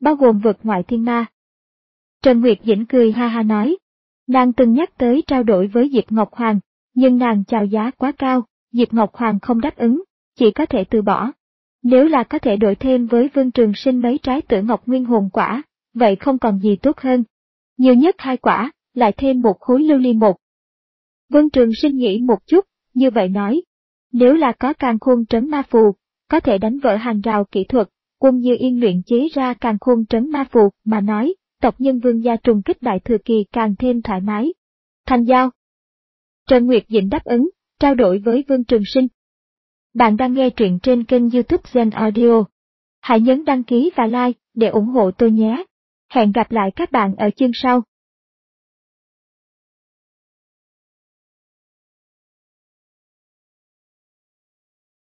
bao gồm vượt ngoại thiên ma. Trần Nguyệt Dĩnh cười ha ha nói, nàng từng nhắc tới trao đổi với Diệp Ngọc Hoàng, nhưng nàng chào giá quá cao, Diệp Ngọc Hoàng không đáp ứng, chỉ có thể từ bỏ. Nếu là có thể đổi thêm với Vương Trường Sinh mấy trái Tử Ngọc Nguyên hồn quả, vậy không còn gì tốt hơn. Nhiều nhất hai quả, lại thêm một khối lưu ly một. Vương Trường Sinh nghĩ một chút, như vậy nói, nếu là có càn khôn trấn ma phù, có thể đánh vỡ hàng rào kỹ thuật, Quân Như Yên luyện chế ra càn khôn trấn ma phù mà nói, tộc nhân Vương gia trùng kích đại thừa kỳ càng thêm thoải mái. Thành giao. Trần Nguyệt Dĩnh đáp ứng, trao đổi với Vương Trường Sinh. Bạn đang nghe truyện trên kênh YouTube Gen Audio. Hãy nhấn đăng ký và like để ủng hộ tôi nhé. Hẹn gặp lại các bạn ở chương sau.